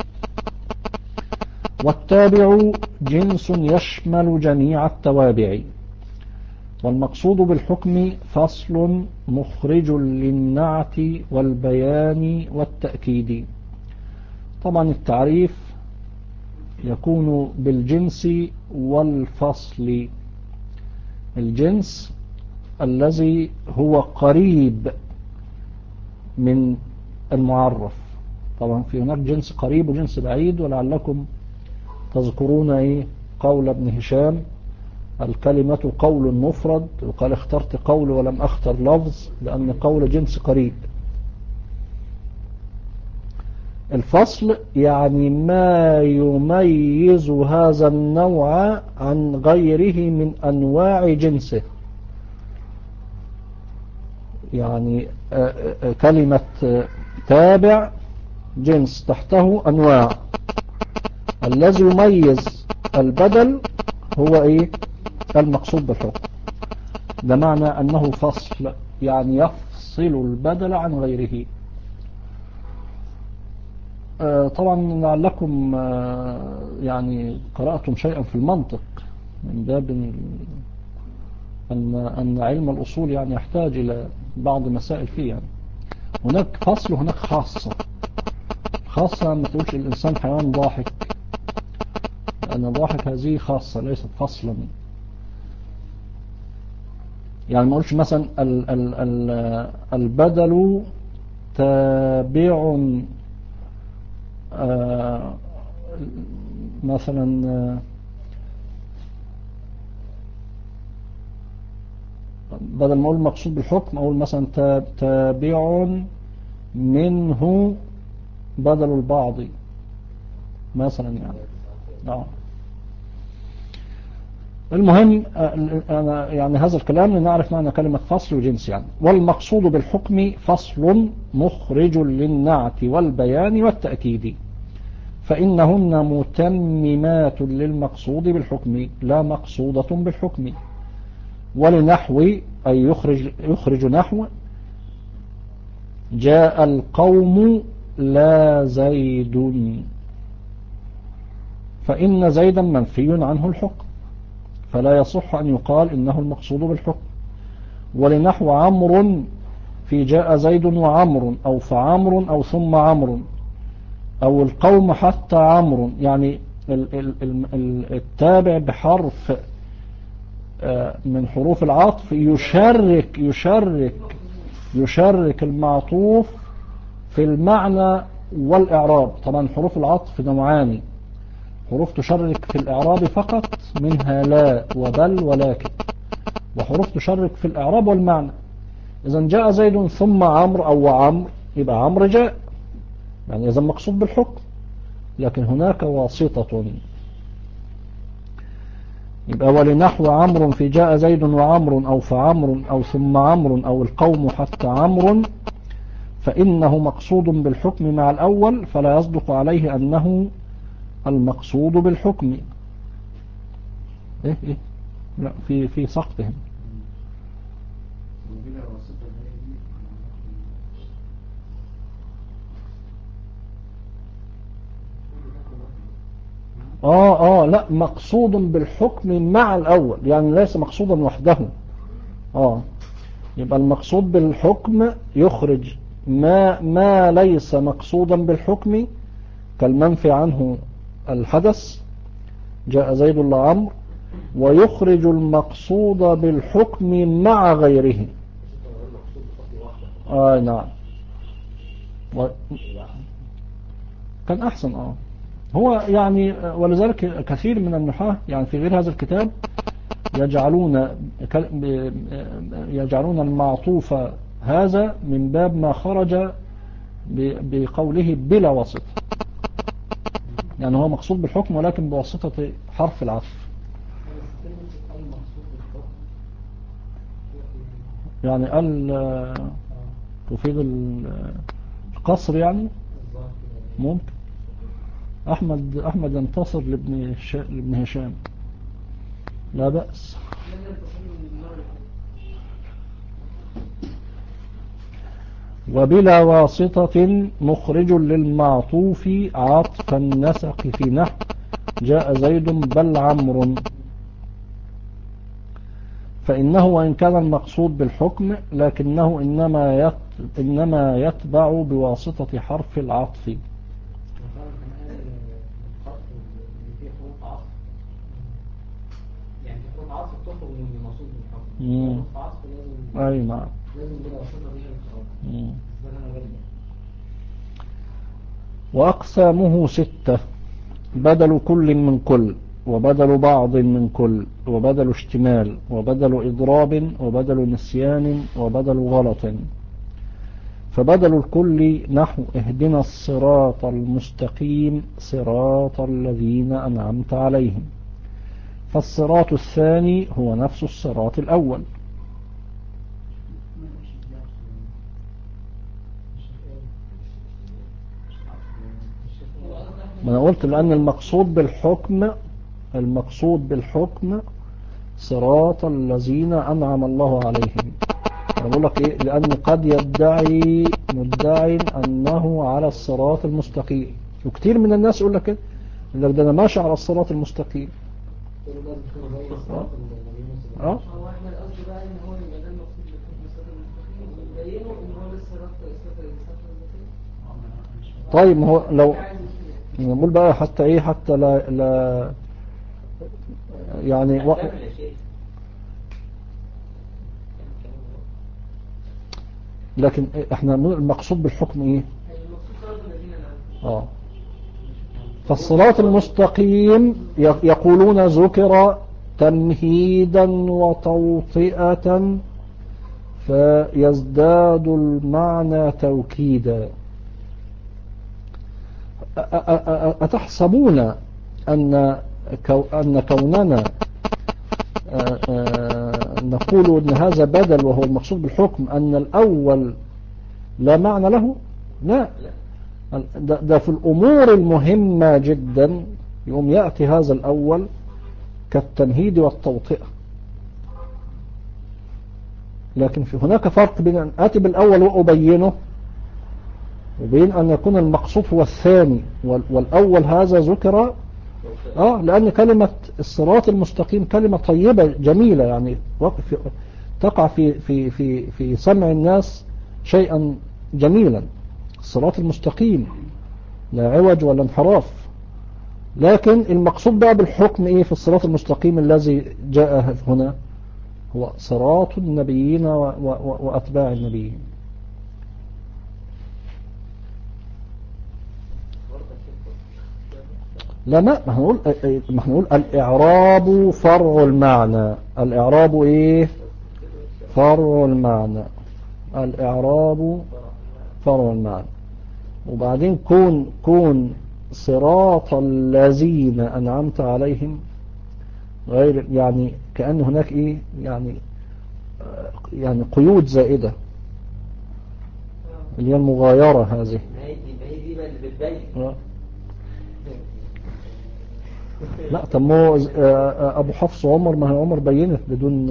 والتابع جنس يشمل جميع التوابع، والمقصود بالحكم فصل مخرج للنعت والبيان والتأكيد. طبعا التعريف يكون بالجنس والفصل. الجنس الذي هو قريب من المعرف. طبعا في هناك جنس قريب وجنس بعيد، ولعلكم تذكرون ايه قول ابن هشام: الكلمة قول مفرد، وقال اخترت قول ولم اختر لفظ لأن قول جنس قريب. الفصل يعني ما يميز هذا النوع عن غيره من أنواع جنسه. يعني كلمة تابع جنس تحته أنواع، الذي يميز البدل هو إيه؟ المقصود بالحكم. ده معنى أنه فصل، يعني يفصل البدل عن غيره. طبعا لعلكم يعني قرأتم شيئا في المنطق، من باب أن أن علم الأصول يعني يحتاج إلى بعض مسائل فيه. يعني هناك فصل وهناك خاصة. خاصة ما تقولش الإنسان حيوان ضاحك، لأن الضاحك هذه خاصة ليست فصلا. يعني ما أقولش مثلا ال ال ال البدل تابع آه مثلا آه بدل ما أقول مقصود بالحكم أقول مثلا تابع منه بدل البعض مثلا. يعني آه. المهم أنا يعني هذا الكلام لنعرف معنى كلمة فصل وجنس. يعني والمقصود بالحكم فصل مخرج للنعت والبيان والتأكيد، فإنهن متممات للمقصود بالحكم لا مقصودة بالحكم. ولنحو أي يخرج, يخرج نحو جاء القوم لا زيد، فإن زيدا منفي عنه الحكم فلا يصح أن يقال إنه المقصود بالحكم. ولنحو عمرو في جاء زيد وعمر، أو فعمر أو ثم عمر، أو القوم حتى عمرو. يعني التابع بحرف من حروف العطف يشرك يشرك يشرك المعطوف في المعنى والإعراب. طبعا حروف العطف نوعان: حروف تشرك في الإعراب فقط منها لا وبل ولكن، وحروف تشرك في الإعراب والمعنى. إذا جاء زيد ثم عمرو أو عمرو يبقى عمرو جاء، يعني إذا مقصود بالحكم. لكن هناك واسطة، يبقى ولنحو عمرو في جاء زيد وعمرو، أو فعمرو أو ثم عمرو أو القوم حتى عمرو، فإنه مقصود بالحكم مع الأول، فلا يصدق عليه أنه المقصود بالحكم. إيه إيه لا في في سقطهم. اه اه لا، مقصود بالحكم مع الأول، يعني ليس مقصودا وحده. اه يبقى المقصود بالحكم يخرج ما ما ليس مقصودا بالحكم، كالمنفي عنه الحدث جاء زيد لعمرو، ويخرج المقصود بالحكم مع غيره. آه نعم. و... كان أحسن. آه هو يعني ولذلك كثير من النحاة يعني في غير هذا الكتاب يجعلون يجعلون المعطوف هذا من باب ما خرج بقوله بلا واسطة، يعني هو مقصود بالحكم ولكن بواسطة حرف العطف. يعني قال تفيد القصر يعني ممكن. أحمد أحمد ينتصر لابن لابن هشام، لا بأس. وبلا واسطة مخرج للمعطوف عطف النسق في نحو جاء زيد بل عمرو، فإنه وإن كان المقصود بالحكم لكنه إنما يت إنما يتبع بواسطة حرف العطف. يعني حروف عطف تخرج من المقصود بالحكم. حروف عطف لازم أي نعم لازم بلا واسطة دي. وأقسامه ستة: بدل كل من كل، وبدل بعض من كل، وبدل اشتمال، وبدل إضراب، وبدل نسيان، وبدل غلط. فبدل الكل نحو اهدنا الصراط المستقيم صراط الذين أنعمت عليهم، فالصراط الثاني هو نفس الصراط الأول. ما أنا قلت لأن المقصود بالحكم المقصود بالحكم صراط الذين أنعم الله عليهم. أنا بقول لك إيه، لأن قد يدعي مدعي أنه على الصراط المستقيم، وكتير من الناس يقول لك كده، يقول لك ده أنا ماشي على الصراط المستقيم. اه هو احنا القصد بقى ان هو يبقى ده المقصود بالصراط المستقيم ويبينه ان هو لسه صراط المستقيم. طيب ما هو لو نقول بقى حتى ايه، حتى لا لا يعني و... لكن احنا المقصود بالحكم ايه؟ اه فالصراط المستقيم يقولون ذكر تمهيدا وتوطئة فيزداد المعنى توكيدا. أتحسبون أن أن كوننا نقول أن هذا بدل وهو المقصود بالحكم أن الأول لا معنى له؟ لا، ده, ده في الأمور المهمة جدا يوم يأتي هذا الأول كالتمهيد والتوطئة. لكن في هناك فرق بين أن آتي بالأول وأبينه وبين أن يكون المقصود هو الثاني، والأول هذا ذكر آه لأن كلمة الصراط المستقيم كلمة طيبة جميلة، يعني تقع في في في في سمع الناس شيئا جميلا. الصراط المستقيم لا عوج ولا انحراف. لكن المقصود بقى بالحكم ايه في الصراط المستقيم الذي جاء هنا؟ هو صراط النبيين وأتباع النبيين. لا ما ما هنقول ما هنقول الإعراب فرع المعنى. الإعراب ايه؟ فرع المعنى. الإعراب فرع المعنى. وبعدين كون كون صراط الذين أنعمت عليهم غير، يعني كأن هناك ايه يعني يعني قيود زائدة اللي هي المغايرة هذه. لا طب مو ابو حفص وعمر، ما هي عمر بينت بدون.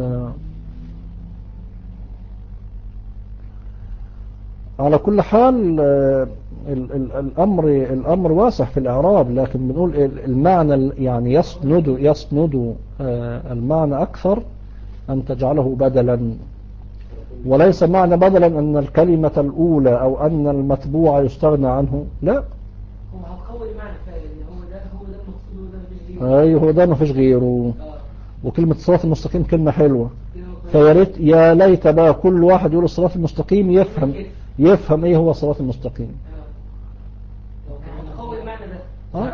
على كل حال ال ال الأمر الأمر واسع في الإعراب، لكن بنقول المعنى يعني يسند يسند آه المعنى أكثر أن تجعله بدلا، وليس معنى بدلا أن الكلمة الأولى أو أن المتبوع يستغنى عنه، لا. هو هتقوي المعنى فعلا، هو ده هو ده المقصود وده مفيش غيره. أي هو ده مفيش غيره. وكلمة الصراط المستقيم كلمة حلوة، فيا ريت يا ليت بقى كل واحد يقول الصراط المستقيم يفهم يفهم ايه هو الصراط المستقيم. هتقوي المعنى ده. اه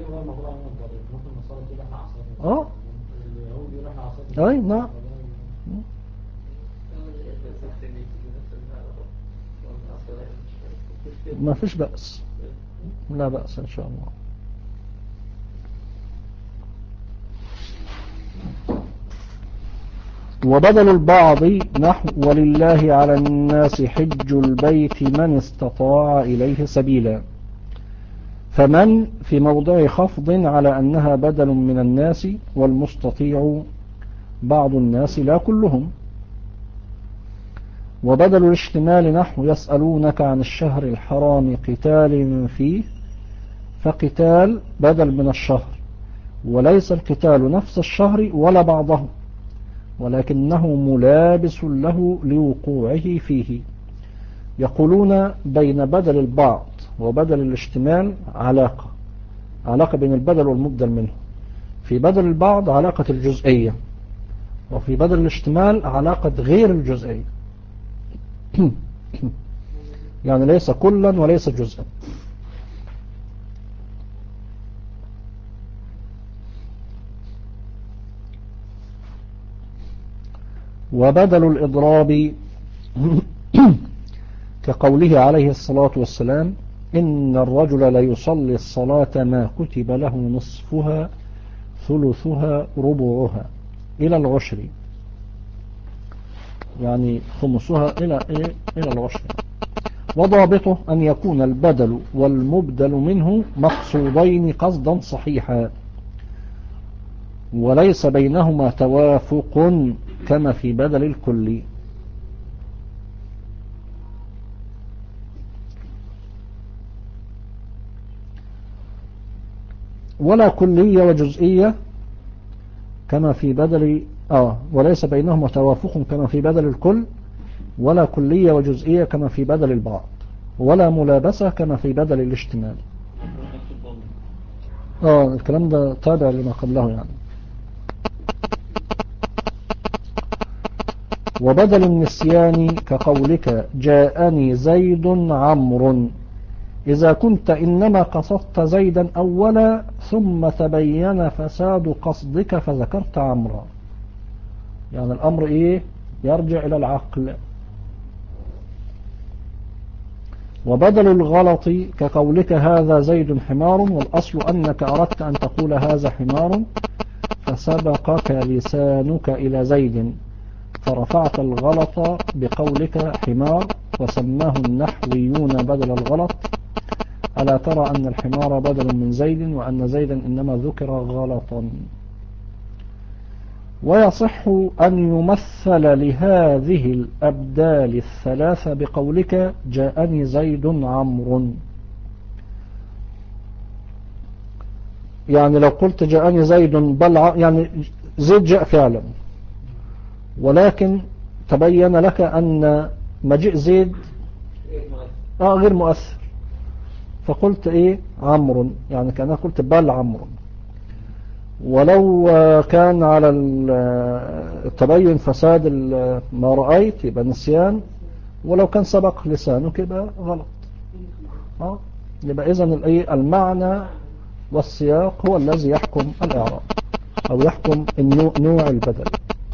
اه اي نعم. ما فيش بأس، لا بأس إن شاء الله. وبدل البعض نحو ولله على الناس حج البيت من استطاع إليه سبيلا، فمن في موضع خفض على أنها بدل من الناس، والمستطيع بعض الناس لا كلهم. وبدل الاشتمال نحو يسألونك عن الشهر الحرام قتال فيه، فقتال بدل من الشهر، وليس القتال نفس الشهر ولا بعضه، ولكنه ملابس له لوقوعه فيه. يقولون بين بدل البعض وبدل الاشتمال علاقة علاقة بين البدل والمبدل منه. في بدل البعض علاقة الجزئية، وفي بدل الاشتمال علاقة غير الجزئية. يعني ليس كلا وليس جزءا. وبدل الإضراب كقوله عليه الصلاة والسلام إن الرجل ليصلي الصلاة ما كتب له نصفها ثلثها ربعها إلى العشر، يعني خمسها إلى إيه؟ إلى العشر. وضابطه أن يكون البدل والمبدل منه مقصودين قصدا صحيحا، وليس بينهما توافق كما في بدل الكل. ولا كلية وجزئية كما في بدل آه وليس بينهما توافق كما في بدل الكل، ولا كلية وجزئية كما في بدل البعض، ولا ملابسة كما في بدل الاشتمال. آه الكلام ده تابع لما قبله يعني. وبدل النسيان كقولك جاءني زيد عمرو، إذا كنت إنما قصدت زيدا أولا ثم تبين فساد قصدك فذكرت عمرا، يعني الأمر إيه يرجع إلى العقل. وبدل الغلط كقولك هذا زيد حمار، والأصل أنك أردت أن تقول هذا حمار فسبقك لسانك إلى زيد فرفعت الغلط بقولك حمار، وسماه النحويون بدل الغلط. ألا ترى أن الحمار بدل من زيد وأن زيدا إنما ذكر غلطا. ويصح أن يمثل لهذه الأبدال الثلاثة بقولك جاءني زيد عمرو، يعني لو قلت جاءني زيد بل يعني زيد جاء فعلا، ولكن تبين لك أن مجيء زيد آه غير مؤثر، فقلت إيه عمرو، يعني كأنها قلت بل عمرو. ولو كان على التبين فساد ما رأيت يبقى نسيان، ولو كان سبق لسانك يبقى غلط. آه يبقى إذن الإيه المعنى والسياق هو الذي يحكم الإعراب أو يحكم نوع البدل.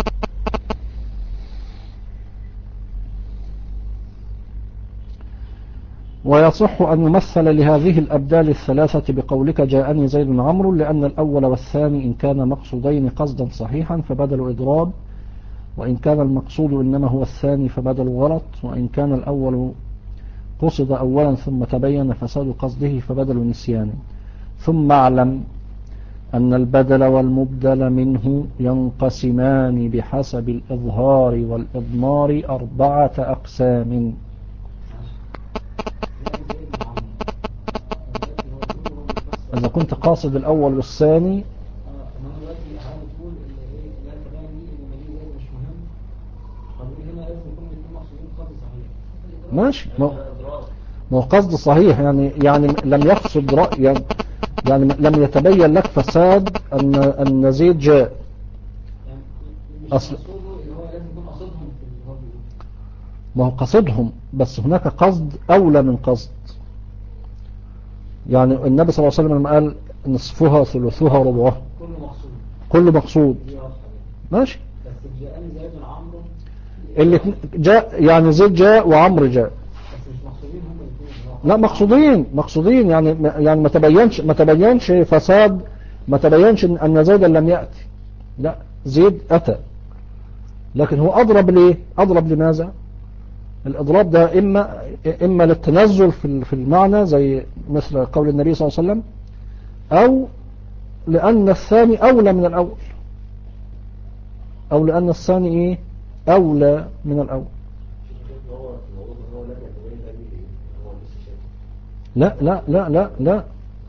ويصح أن يمثل لهذه الأبدال الثلاثة بقولك جاءني زيد عمرو، لأن الأول والثاني إن كان مقصودين قصدا صحيحا فبدل إضراب، وإن كان المقصود إنما هو الثاني فبدل غلط، وإن كان الأول قصد أولا ثم تبين فساد قصده فبدل نسيان. ثم اعلم أن البدل والمبدل منه ينقسمان بحسب الإظهار والإضمار أربعة أقسام. كنت قاصد الأول والثاني. اه طب انا دلوقتي حضرتك بتقول ان ايه لا تبين لي ان مالي زي مش مهم. طب هنا لازم يكون الاثنين مقصودين قصد صحيح. ماشي، ما ما هو قصد صحيح، يعني يعني لم يقصد رأي، يعني, يعني لم يتبين لك فساد أن أن زيد جاء. يعني مش أصل مقصوده اللي هو لازم يكون قصدهم في اللي هو بيقوله. ما هو قصدهم، بس هناك قصد أولى من قصد. يعني النبي صلى الله عليه وسلم لما قال نصفها ثلثها ربعها كله مقصود. كله مقصود. دي واضحه. ماشي. بس جاءني زيد عمرو. اللي جاء يعني زيد جاء وعمرو جاء. بس مش مقصودين هم الاثنين. لا مقصودين مقصودين يعني يعني ما تبينش ما تبينش فساد، ما تبينش ان زيدا لم يأتي. لا زيد أتى، لكن هو أضرب ليه؟ أضرب لماذا؟ الإضراب ده إما إما للتنزل في في المعنى زي مثل قول النبي صلى الله عليه وسلم، أو لأن الثاني أولى من الأول، أو لأن الثاني إيه؟ أولى من الأول. لا لا لا لا لا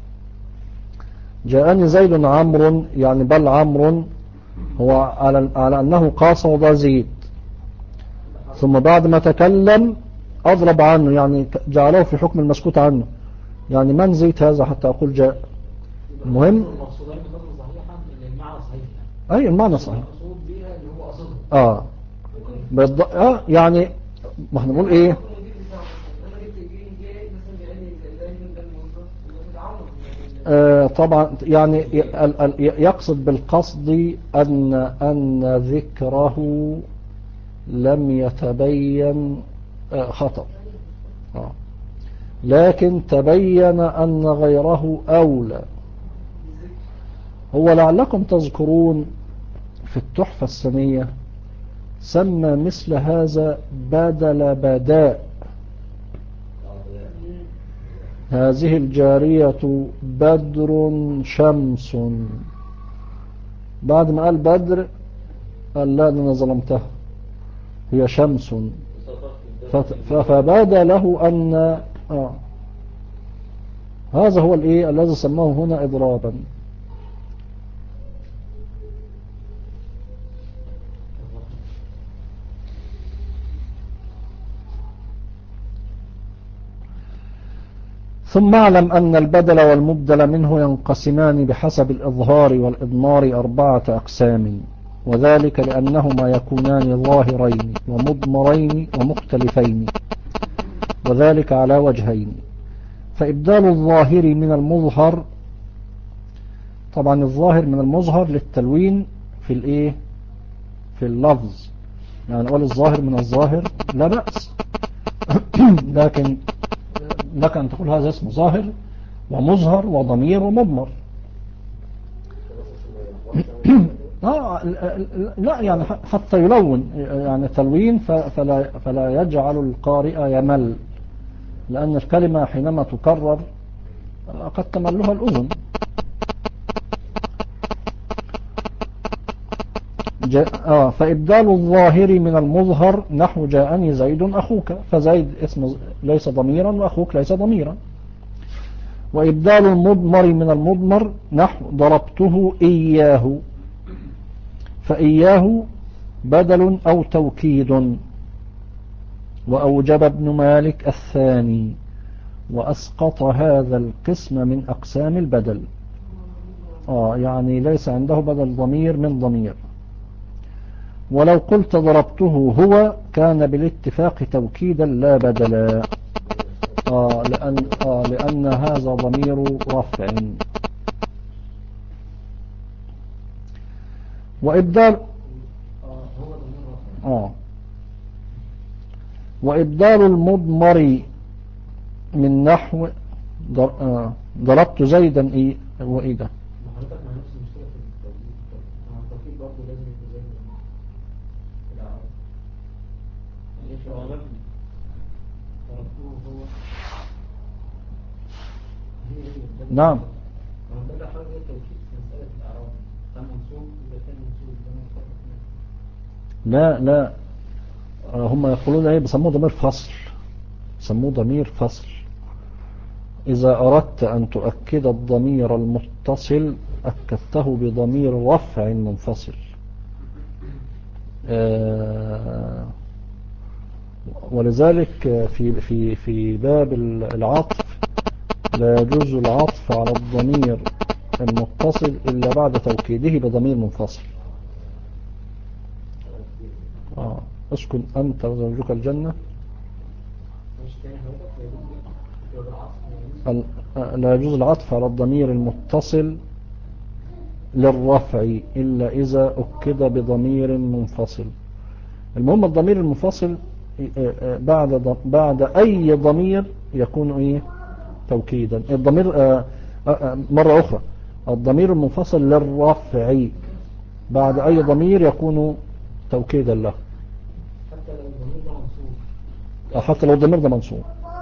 جاءني زيد عمرو، يعني بل عمرو هو على على أنه قاصد زيد، ثم بعد ما تكلم أضرب عنه، يعني جعله في حكم المسكوت عنه. يعني من زيد هذا حتى أقول جاء. المهم المقصودين بقصد صحيحا ان المعنى صحيح. أي المعنى صحيح. المقصود بيها اللي هو قصدهم. آه بالض... آه يعني ما احنا نقول إيه. آه طبعا يعني يقصد بالقصد أن أن ذكره لم يتبين آه خطأ، آه لكن تبين أن غيره أولى. هو لعلكم تذكرون في التحفة السنية سمى مثل هذا بدل بداء. هذه الجارية بدر شمس، بعد ما قال بدر قال لا أنا ظلمتها هي شمس، فبدا له أن آه هذا هو الإيه الذي سماه هنا إضرابا. ثم اعلم أن البدل والمبدل منه ينقسمان بحسب الإظهار والإضمار أربعة أقسام، وذلك لأنهما يكونان ظاهرين ومضمرين ومختلفين، وذلك على وجهين. فإبدال الظاهر من المظهر، طبعا الظاهر من المظهر للتلوين في الإيه في اللفظ، يعني نقول الظاهر من الظاهر لا بأس لكن لك أن تقول هذا اسم ظاهر ومظهر وضمير ومضمر. آه لا يعني حتى يلون، يعني تلوين فلا, فلا يجعل القارئ يمل، لأن الكلمة حينما تكرر قد تملها الأذن. آه فإبدال الظاهر من المظهر نحو جاءني زيد أخوك، فزيد اسم ليس ضميرا وأخوك ليس ضميرا. وإبدال المضمر من المضمر نحو ضربته إياه، فإياه بدل أو توكيد. وأوجب ابن مالك الثاني وأسقط هذا القسم من أقسام البدل. آه يعني ليس عنده بدل ضمير من ضمير. ولو قلت ضربته هو كان بالاتفاق توكيدا لا بدلا، آه لأن, آه لأن هذا ضمير رفع. وإبدال آه وإبدال المضمر من نحو ضربت زيدا إيه وإيه ده. حضرتك مع نفس المشكلة في التوكيد، مع التوكيد برضه لازم يكون زي الإعراب. يعني إيش هو مبني؟ ضربته هو نعم. ده حاجة التوكيد في مسألة الإعراب، كان منصوب إذا كان منصوب ده مفرد. لا لا هم يقولون ايه بيسموه ضمير فصل، بيسموه ضمير فصل. إذا أردت أن تؤكد الضمير المتصل أكدته بضمير رفع منفصل. آه ولذلك في في في باب العطف لا يجوز العطف على الضمير المتصل إلا بعد توكيده بضمير منفصل. آه. اسكن أنت وزوجك الجنة. لا يجوز العطف على الضمير المتصل للرفع إلا إذا أكد بضمير منفصل. المهم الضمير المنفصل بعد بعد أي ضمير يكون إيه توكيدا. الضمير مرة أخرى الضمير المنفصل للرفع بعد أي ضمير يكون توكيدا له، حتى لو الضمير ده منصوب. حتى لو الضمير ده منصوب.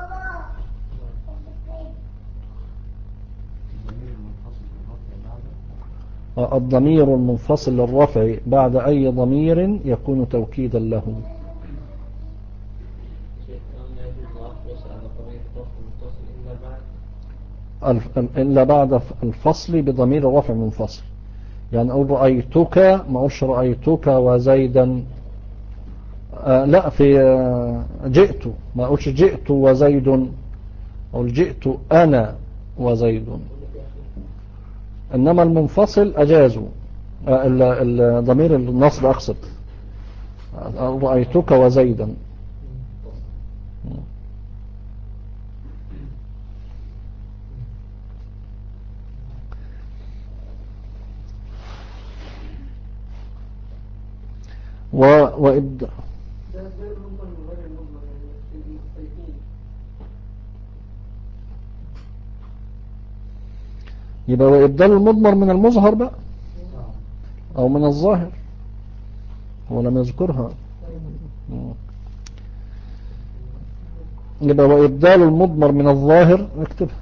الضمير المنفصل للرفع بعد أي ضمير يكون توكيدا له. إلا بعد الفصل بضمير الرفع منفصل. يعني أقول رأيتك، ما أقولش رأيتك وزيدا. آه لا في آه جئت، ما أقولش جئت وزيد، أقول جئت أنا وزيد. إنما المنفصل أجازوا آه الضمير النصب أقصد رأيتك وزيدا. و وإبدأ يبقى وإبدال المضمر من المظهر بقى أو من الظاهر، هو لم يذكرها. يبقى وإبدال المضمر من الظاهر نكتبها.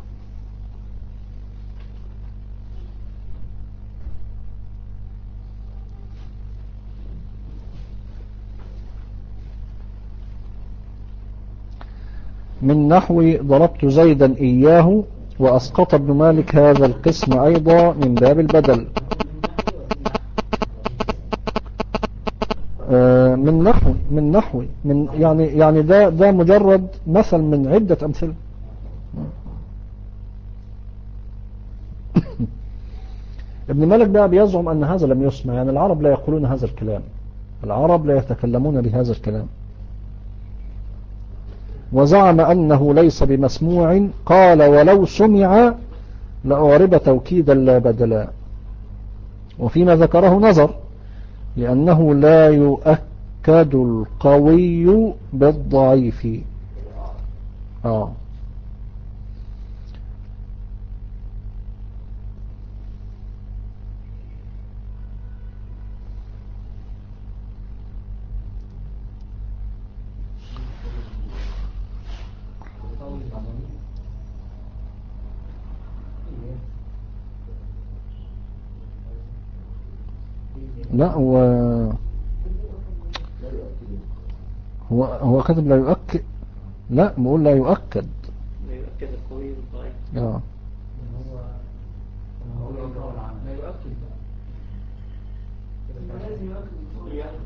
من نحو ضربت زيدا إياه، وأسقط ابن مالك هذا القسم أيضا من باب البدل. آه من نحو من نحو من يعني يعني ده ده مجرد مثل من عدة أمثلة. ابن مالك بقى بيزعم أن هذا لم يسمع، يعني العرب لا يقولون هذا الكلام، العرب لا يتكلمون بهذا الكلام، وزعم أنه ليس بمسموع. قال ولو سمع لأعرب توكيدا لا بدلا. وفيما ذكره نظر، لأنه لا يؤكد القوي بالضعيف. آه. لا هو هو هو كاتب لا يؤكد، لا بقول لا يؤكد، لا يؤكد القوي بالضعيف. اه هو هو لا يؤكد لازم يؤكد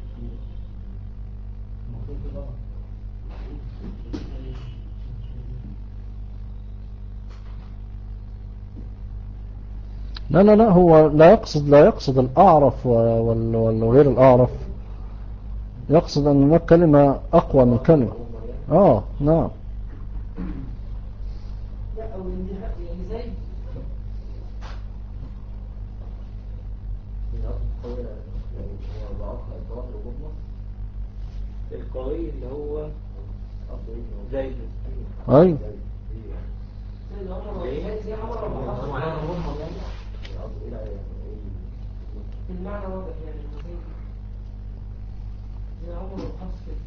لا لا لا هو لا يقصد لا يقصد الأعرف والغير الأعرف، يقصد أن هناك كلمة أقوى من كلمة. آه نعم. لا أو يعني زي القوي اللي هو زي أي زي عمر أبو حفص المعنى واضح يعني زي عمر أبو حفص كده.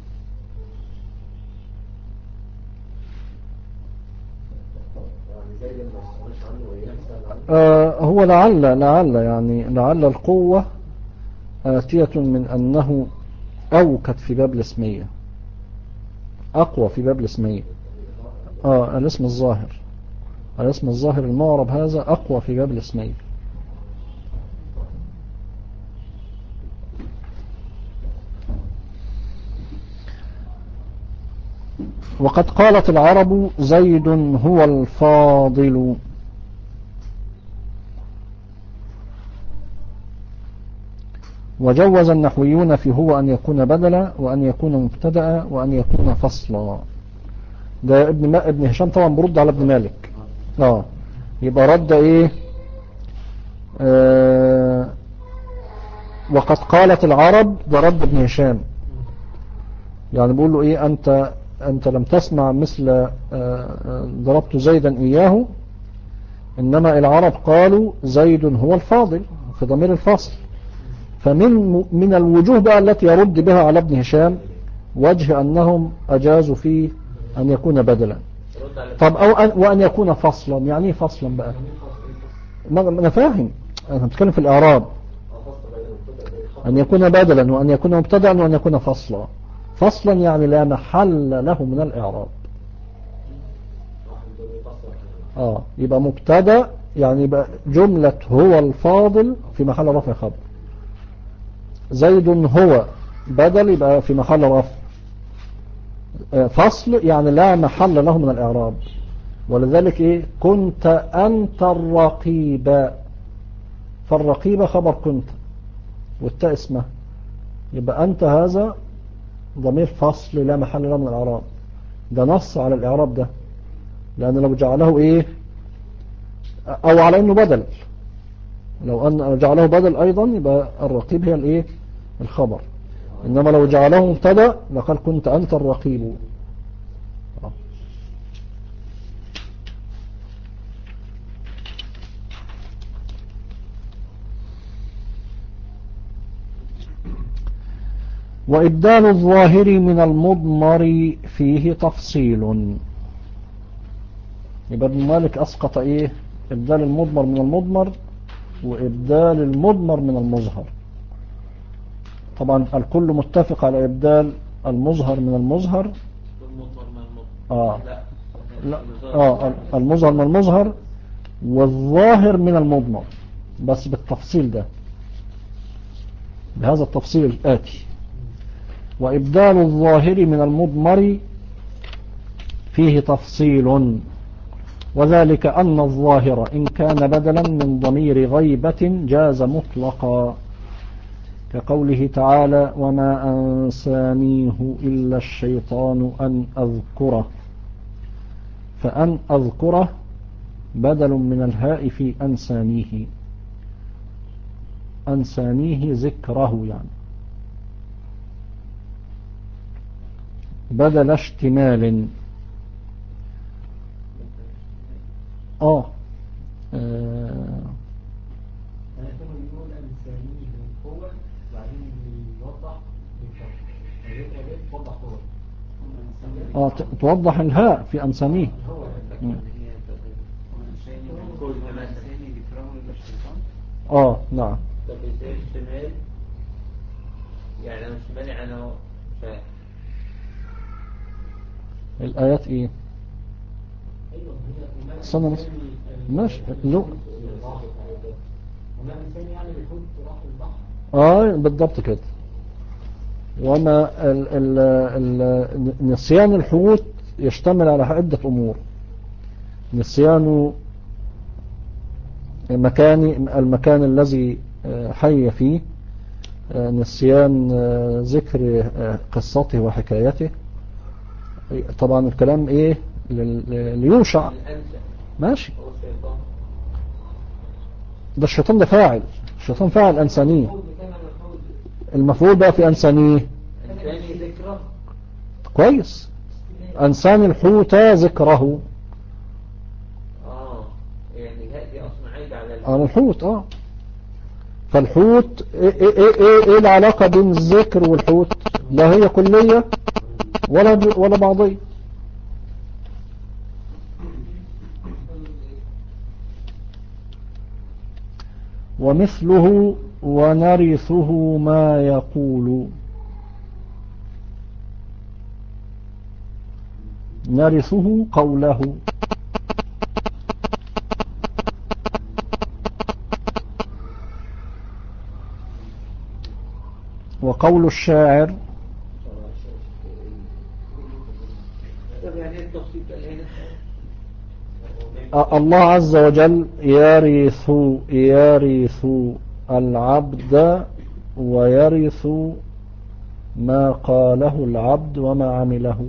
آه هو لعل لعل يعني لعل القوة آتية من أنه أوكد في باب الاسمية، أقوى في باب الاسمية. آه الاسم الظاهر الاسم الظاهر المعرب هذا أقوى في جاب الاسمين. وقد قالت العرب زيد هو الفاضل، وجوز النحويون في هو أن يكون بدلا وأن يكون مبتدأ وأن يكون فصلا. ده ابن ما ابن هشام طبعا برد على ابن مالك. اه يبقى رد ايه؟ آه وقد قالت العرب، ده رد ابن هشام، يعني بيقول له ايه، انت انت لم تسمع مثل آه ضربت زيدا اياه، انما العرب قالوا زيد هو الفاضل في ضمير الفصل. فمن من الوجوه بقى التي يرد بها على ابن هشام وجه أنهم أجازوا فيه أن يكون بدلا. طب أو أن وأن يكون فصلا، يعني ايه فصلا بقى؟ ما أنا فاهم، أنا بتكلم في الإعراب. أن يكون بدلا وأن يكون مبتدأ وأن يكون فصلا. فصلا يعني لا محل له من الإعراب. آه يبقى مبتدأ يعني يبقى جملة هو الفاضل في محل رفع خبر. زيد هو بدل يبقى في محل رفع. فصل يعني لا محل له من الإعراب. ولذلك إيه؟ كنت أنت الرقيب، فالرقيب خبر كنت والتاء اسمه، يبقى أنت هذا ضمير فصل لا محل له من الإعراب. ده نص على الإعراب ده، لأن لو جعله إيه أو على إنه بدل، لو أن جعله بدل أيضا يبقى الرقيب هي الإيه الخبر. إنما لو جعله مبتدا لقال كنت أنت الرقيب. وإبدال الظاهر من المضمر فيه تفصيل. يبقى ابن مالك أسقط إيه؟ إبدال المضمر من المضمر وإبدال المضمر من المظهر. طبعا الكل متفق على إبدال المظهر من المظهر. آه. لا. آه المظهر من المظهر والظاهر من المضمر، بس بالتفصيل ده، بهذا التفصيل الآتي. وإبدال الظاهر من المضمر فيه تفصيل، وذلك أن الظاهر إن كان بدلا من ضمير غيبة جاز مطلقا، كقوله تعالى وما أنسانيه إلا الشيطان أن أذكره، فأن أذكره بدل من الهاء في أنسانيه، أنسانيه ذكره يعني بدل اشتمال. آه, آه. آه توضح الهاء في أنسانيه. آه نعم. طب ازاي الشمال يعني انا الشمال يعني انا الآيات إيه؟ صنع ماشي لو آه بالضبط كده. وما ال ال ال نسيان الحوت يشتمل على عدة أمور. نسيان مكان المكان الذي حي فيه، نسيان ذكر قصته وحكايته. طبعا الكلام ايه ليوشع ماشي. ده الشيطان ده فاعل، الشيطان فاعل أنسانيه. المفعول بقى في أنسانيه كويس، أنسان الحوت ذكره. اه يعني هذه اصلا عايده على على الحوت. اه فالحوت ايه, إيه, إيه, إيه, إيه العلاقة بين الذكر والحوت؟ لا هي كلية ولا ولا بعضية. ومثله ونرثه ما يقول. نرثه قوله وقول الشاعر طب يعني ايه التفصيل ده هنا؟ الله عز وجل يرث يرث العبد ويرث ما قاله العبد وما عمله،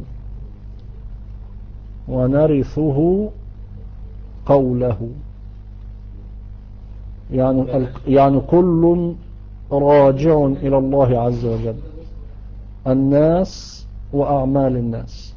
ونرثه قوله. يعني يعني كل راجع إلى الله عز وجل، الناس وأعمال الناس.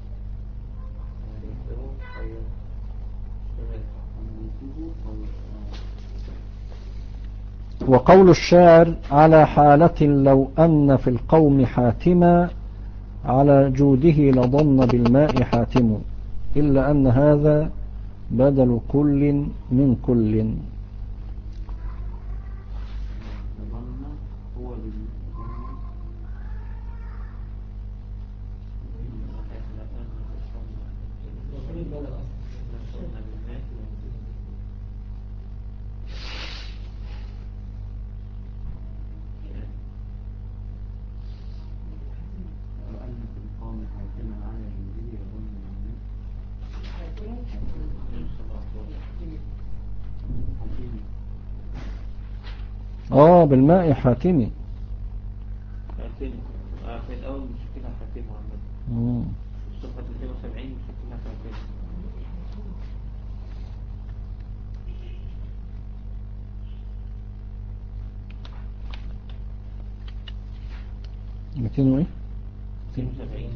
وقول الشاعر على حالة لو أن في القوم حاتما على جوده لضن بالماء حاتم، إلا أن هذا بدل كل من كل. اه بالماء حاتمي. حاتمي آه، في الأول مش كده حاتمي محمد. الصفحة اثنين وسبعين مش كده حاتمي. مئتين وايه؟ اثنين وسبعين.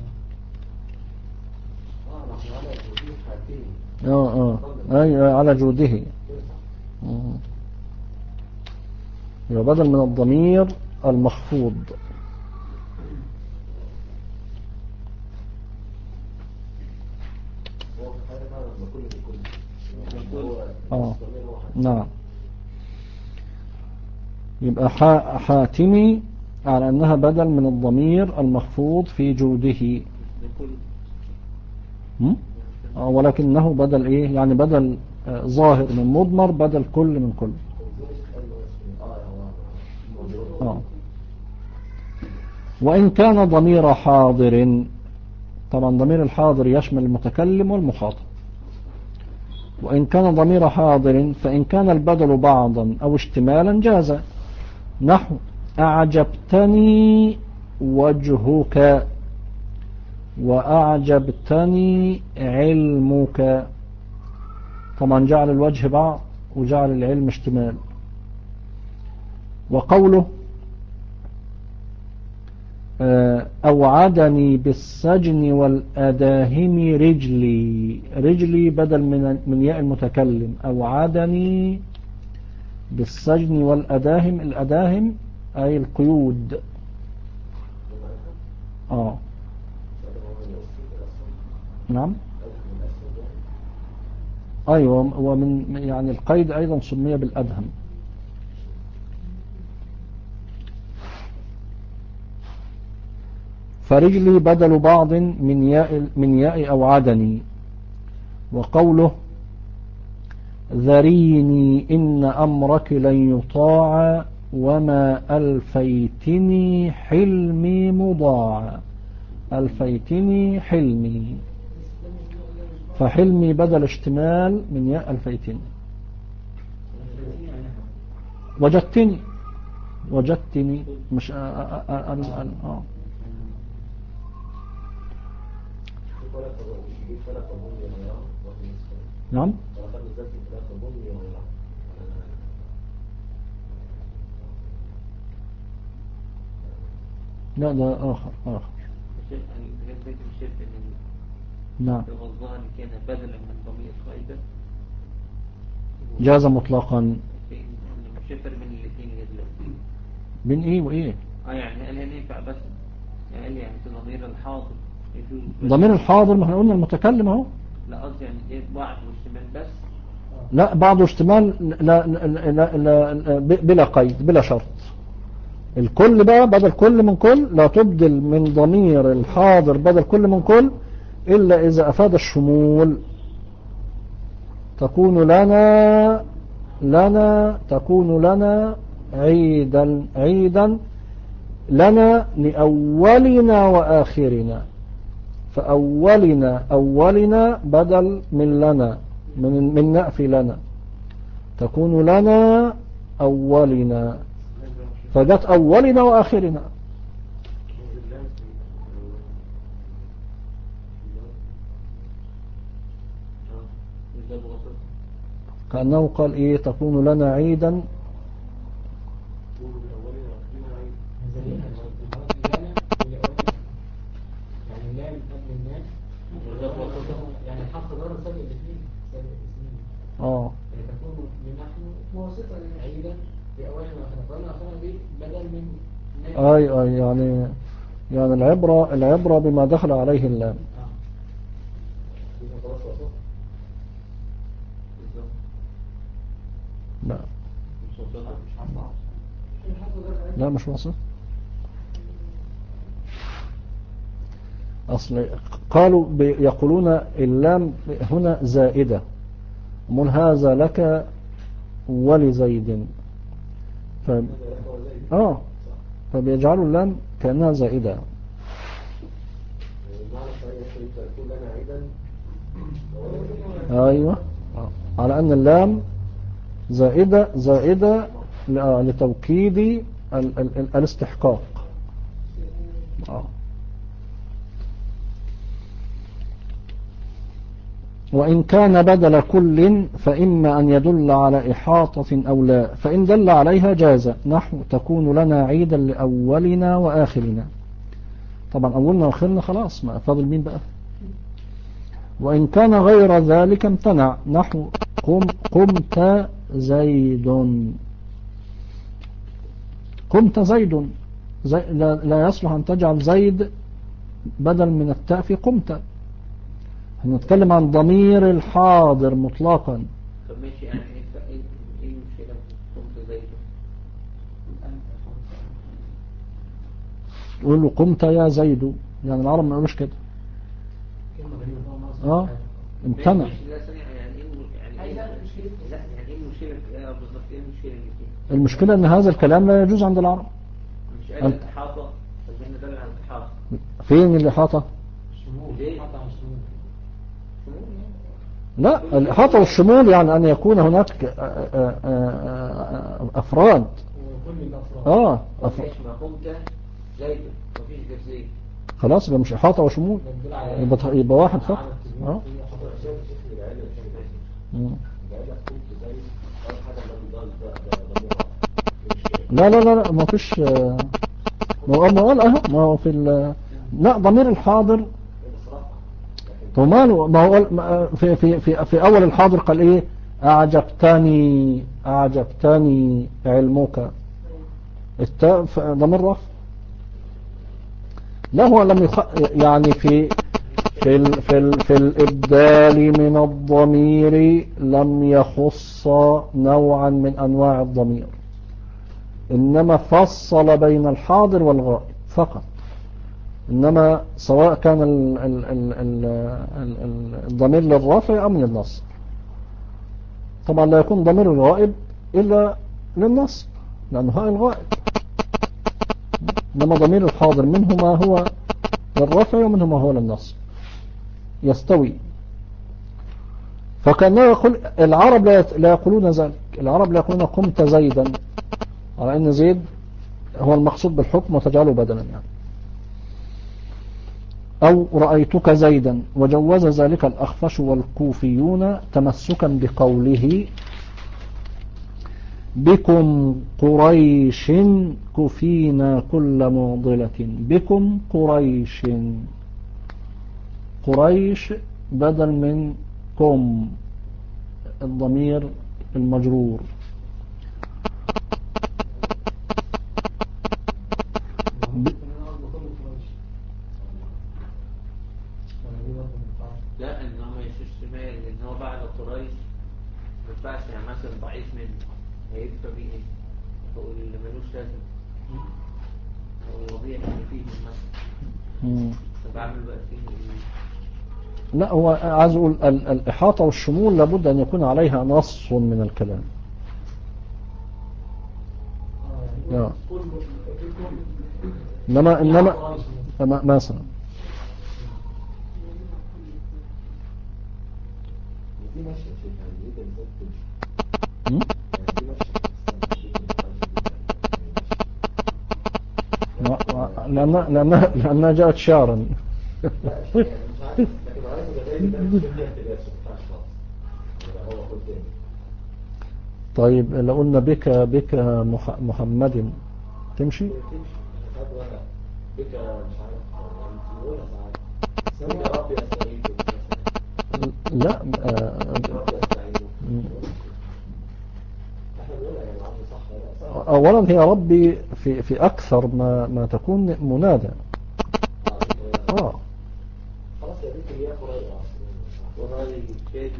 اه اه ايوه على جوده. مم. يبقى بدل من الضمير المخفوض. اه نعم. يبقى حاتمي على أنها بدل من الضمير المخفوض في جوده. آه ولكنه بدل إيه؟ يعني بدل آه ظاهر من مضمر، بدل كل من كل. آه. وإن كان ضمير حاضر، طبعا ضمير الحاضر يشمل المتكلم والمخاطب. وإن كان ضمير حاضر فإن كان البدل بعضا أو اشتمالا جاز، نحو أعجبتني وجهك وأعجبتني علمك. طبعا جعل الوجه بعض وجعل العلم اشتمال. وقوله أوعدني بالسجن والأداهم رجلي، رجلي بدل من من ياء المتكلم. أوعدني بالسجن والأداهم، الأداهم أي القيود. آه نعم أيوة. ومن يعني القيد أيضا سمي بالأدهم. فرجلي بدل بعض من ياء من ياء أوعدني. وقوله ذريني إن أمرك لن يطاع وما ألفيتني حلمي مضاع. ألفيتني حلمي، فحلمي بدل اشتمال من ياء ألفيتني. وجدتني وجدتني مش آآ آآ آآ آآ. نعم لا ده آخر آخر. نعم الظاهر كان بدلا من ضمير قيدا جاز مطلقا. مش يفرق بين الاثنين دلوقتي. بين ايه وايه؟ اه يعني قال هنا ينفع بس يعني قال يعني في ضمير الحاضر يجوز. ضمير الحاضر ما احنا قلنا المتكلم اهو. لا قصدي يعني ايه بعض والاشتمال بس. لا بعض اشتمال لا, لا, لا, لا بلا قيد بلا شرط. الكل بقى بدل كل من كل، لا تبدل من ضمير الحاضر بدل كل من كل إلا إذا أفاد الشمول. تكون لنا لنا تكون لنا عيدا عيدا لنا لأولنا وآخرنا، فأولنا أولنا بدل من لنا، من من نأفي لنا، تكون لنا أولنا، فجت أولنا وآخرنا. كأنه قال إيه تكون لنا عيدا. يعني حق دار سابق الاثنين سابق الاثنين اه يعني تكون لنحن مواسطة عيدا في أولنا وآخرنا، فأنا أخرنا دي بدل من أي أي يعني يعني العبرة العبرة بما دخل عليه اللام. لا لا مش وصف. أصل قالوا يقولون اللام هنا زائدة، من هذا لك ولزيد، ف... آه فبيجعلوا اللام كأنها زائدة. أيوة على أن اللام زائدة زائدة لتوكيد ال... ال... الاستحقاق. آه. وإن كان بدل كل فإما أن يدل على إحاطة أو لا، فإن دل عليها جاز، نحو تكون لنا عيدا لأولنا وآخرنا. طبعا أولنا وآخرنا خلاص، ما فاضل مين بقى. وإن كان غير ذلك امتنع، نحو قم قمت زيد، قمت زيد زي لا, لا يصلح أن تجعل زيد بدل من التاء في قمت. هنتكلم عن ضمير الحاضر مطلقا. طب ماشي، يعني ايه ايه المشكلة قمت زيد؟ تقول له قمت يا زيد، يعني العرب ما يقولوش كده. اه امتنع. يعني ايه يعني ايه لا يعني ايه المشكلة بالظبط؟ ايه المشكلة اللي فيه؟ المشكلة ان هذا الكلام لا يجوز عند العرب. مش قال الإحاطة؟ فالجنة دل على الإحاطة. فين الإحاطة؟ الشمول. ليه؟ لا الإحاطة والشمول يعني أن يكون هناك أفراد. اه أفراد. ما قمت زيد مفيش غير زيد، خلاص يبقى مش إحاطة وشمول، يبقى, يبقى واحد فقط. اه لا لا لا لا ما فيش. ما هو ما هو ما هو في لا ضمير الحاضر. وماله ما هو في في في في اول الحاضر قال ايه؟ اعجبتني اعجبتني علمك، التاء ضمير رفع. لا هو لم يخ... يعني في في ال... في ال... في الابدال من الضمير لم يخص نوعا من انواع الضمير، انما فصل بين الحاضر والغائب فقط. إنما سواء كان ال ال ال ال ال الضمير للرافع أم للنصب، طبعا لا يكون ضمير الغائب إلا للنصب لأنه هو الغائب، إنما ضمير الحاضر منه ما هو للرافع ومنه ما هو للنصب يستوي. فكأنه يقول العرب لا يقولون ذلك، العرب لا يقولون قمت زيدا على أن زيد هو المقصود بالحكم وتجعله بدلا يعني، أو رأيتك زيدا. وجوز ذلك الأخفش والكوفيون تمسكا بقوله بكم قريش كفينا كل معضلة. بكم قريش، قريش بدل من كم الضمير المجرور. لا ان هو ما يشوش شمال، لان هو بعد قريش ما ينفعش، يعني مثلا ضعيف منه هيدفع بيه ايه؟ هو اللي ملوش لازم هو الوضيع اللي فيه مثلا، طب اعمل بقى فيه ايه؟ لا هو عايز اقول الإحاطة والشمول لابد أن يكون عليها نص من الكلام. اه يعني كل إنما إنما إنما- مثلا دي ماشية شيء يعني دي بالذات تمشي م? يعني دي ماشية ما- ما- لأنها لأنها لأنها جاءت شعرا. لا يعني مش عارف لكن عايز الغزالي ده مش فكرة احتباس ما ينفعش خالص يعني هو كل تاني طيب لو قلنا بك بك مح- محمد تمشي؟ تمشي انا ساعات وانا بك مش عارف يعني بيقولها ساعات سامي يا رب يستعينه لا يا آه، رب يستعينه م. احنا بنقولها يا معلم صح ولا لا صح أولا هي ربي في في أكثر ما ما تكون منادى. آه خلاص يا بنت اللي هي قريبة قريب كده.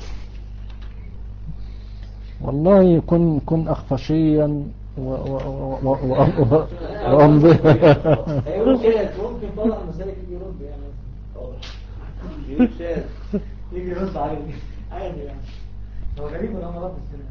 والله كن كن أخفشيا و- و- و- و- و- وأمضي. هيقول كده ممكن طلع المسالك يجي يرد يعني يقول شاذ. يجي يرد عليه عادي يعني هو غريب ولا انا رد السنة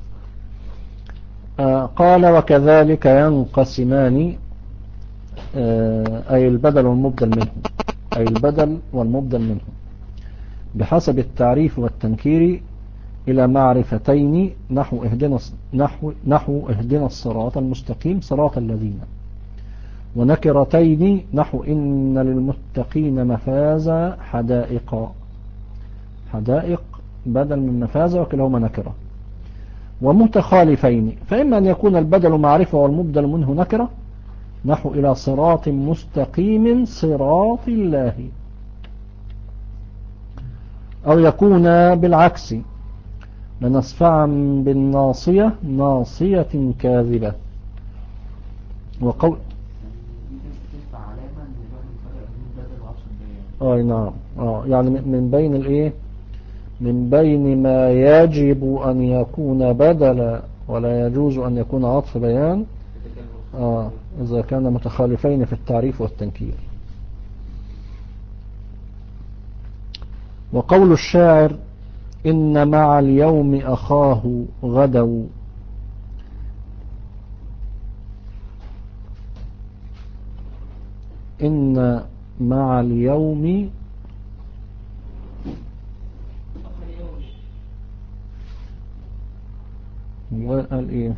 آه، قال وكذلك ينقسمان آه، أي البدل والمبدل منه، أي البدل والمبدل منه بحسب التعريف والتنكير إلى معرفتين نحو اهدنا نحو نحو اهدنا الصراط المستقيم صراط الذين، ونكرتين نحو إن للمتقين مفازا حدائق. حدائق بدل من مفازا وكلاهما نكرة. ومتخالفين فإما أن يكون البدل معرفة والمبدل منه نكرة نحو إلى صراط مستقيم صراط الله، أو يكون بالعكس لنصفعا بالناصية ناصية كاذبة. وقول آه نعم آه يعني من بين الإيه من بين ما يجب أن يكون بدلا ولا يجوز أن يكون عطف بيان آه إذا كان متخالفين في التعريف والتنكير. وقول الشاعر إن مع اليوم أخاه غدوا، إن مع اليوم وقال إيه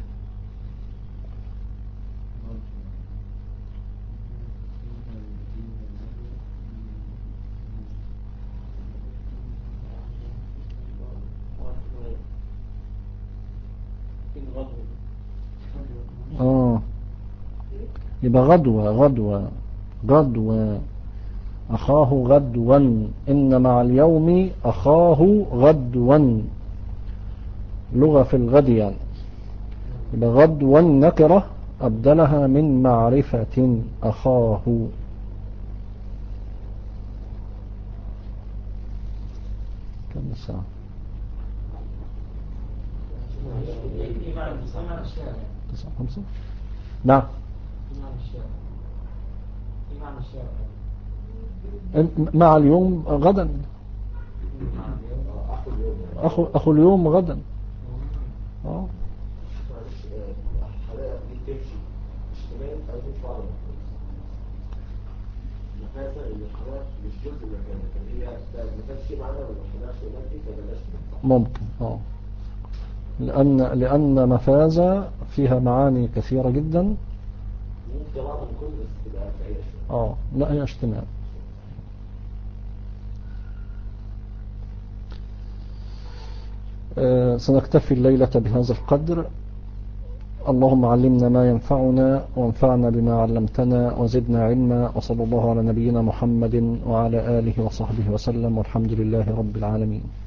آه يبقى غدوة غدوة غدوة أخاه غدوا، إن مع اليوم أخاه غدوا لغة في الغد يعني. يبقى غدوا نكرة أبدلها من معرفة أخاه. كم ساعة؟ ايه معنى الشارع؟ تسعة خمسة. نعم. ايه معنى الشارع؟ ايه معنى الشارع؟ مع اليوم غدا اخو اليوم يعني أخو, أخو اليوم غدا. آه. معلش الحلقة دي تمشي اشتمال او تمشي على المفازة اللي الحلقة مش جزء من المكان لكن هي المفازة شيء معنا ولا الحلقة اشتمال دي فبلاش ممكن آه لأن لأن مفازة فيها معاني كثيرة جدا. ممكن بعض الكل بس تبقى بعيدة شوية آه لا هي اشتمال. آه سنكتفي الليلة بهذا القدر. اللهم علمنا ما ينفعنا وانفعنا بما علمتنا وزدنا علما، وصلى الله على نبينا محمد وعلى آله وصحبه وسلم، والحمد لله رب العالمين.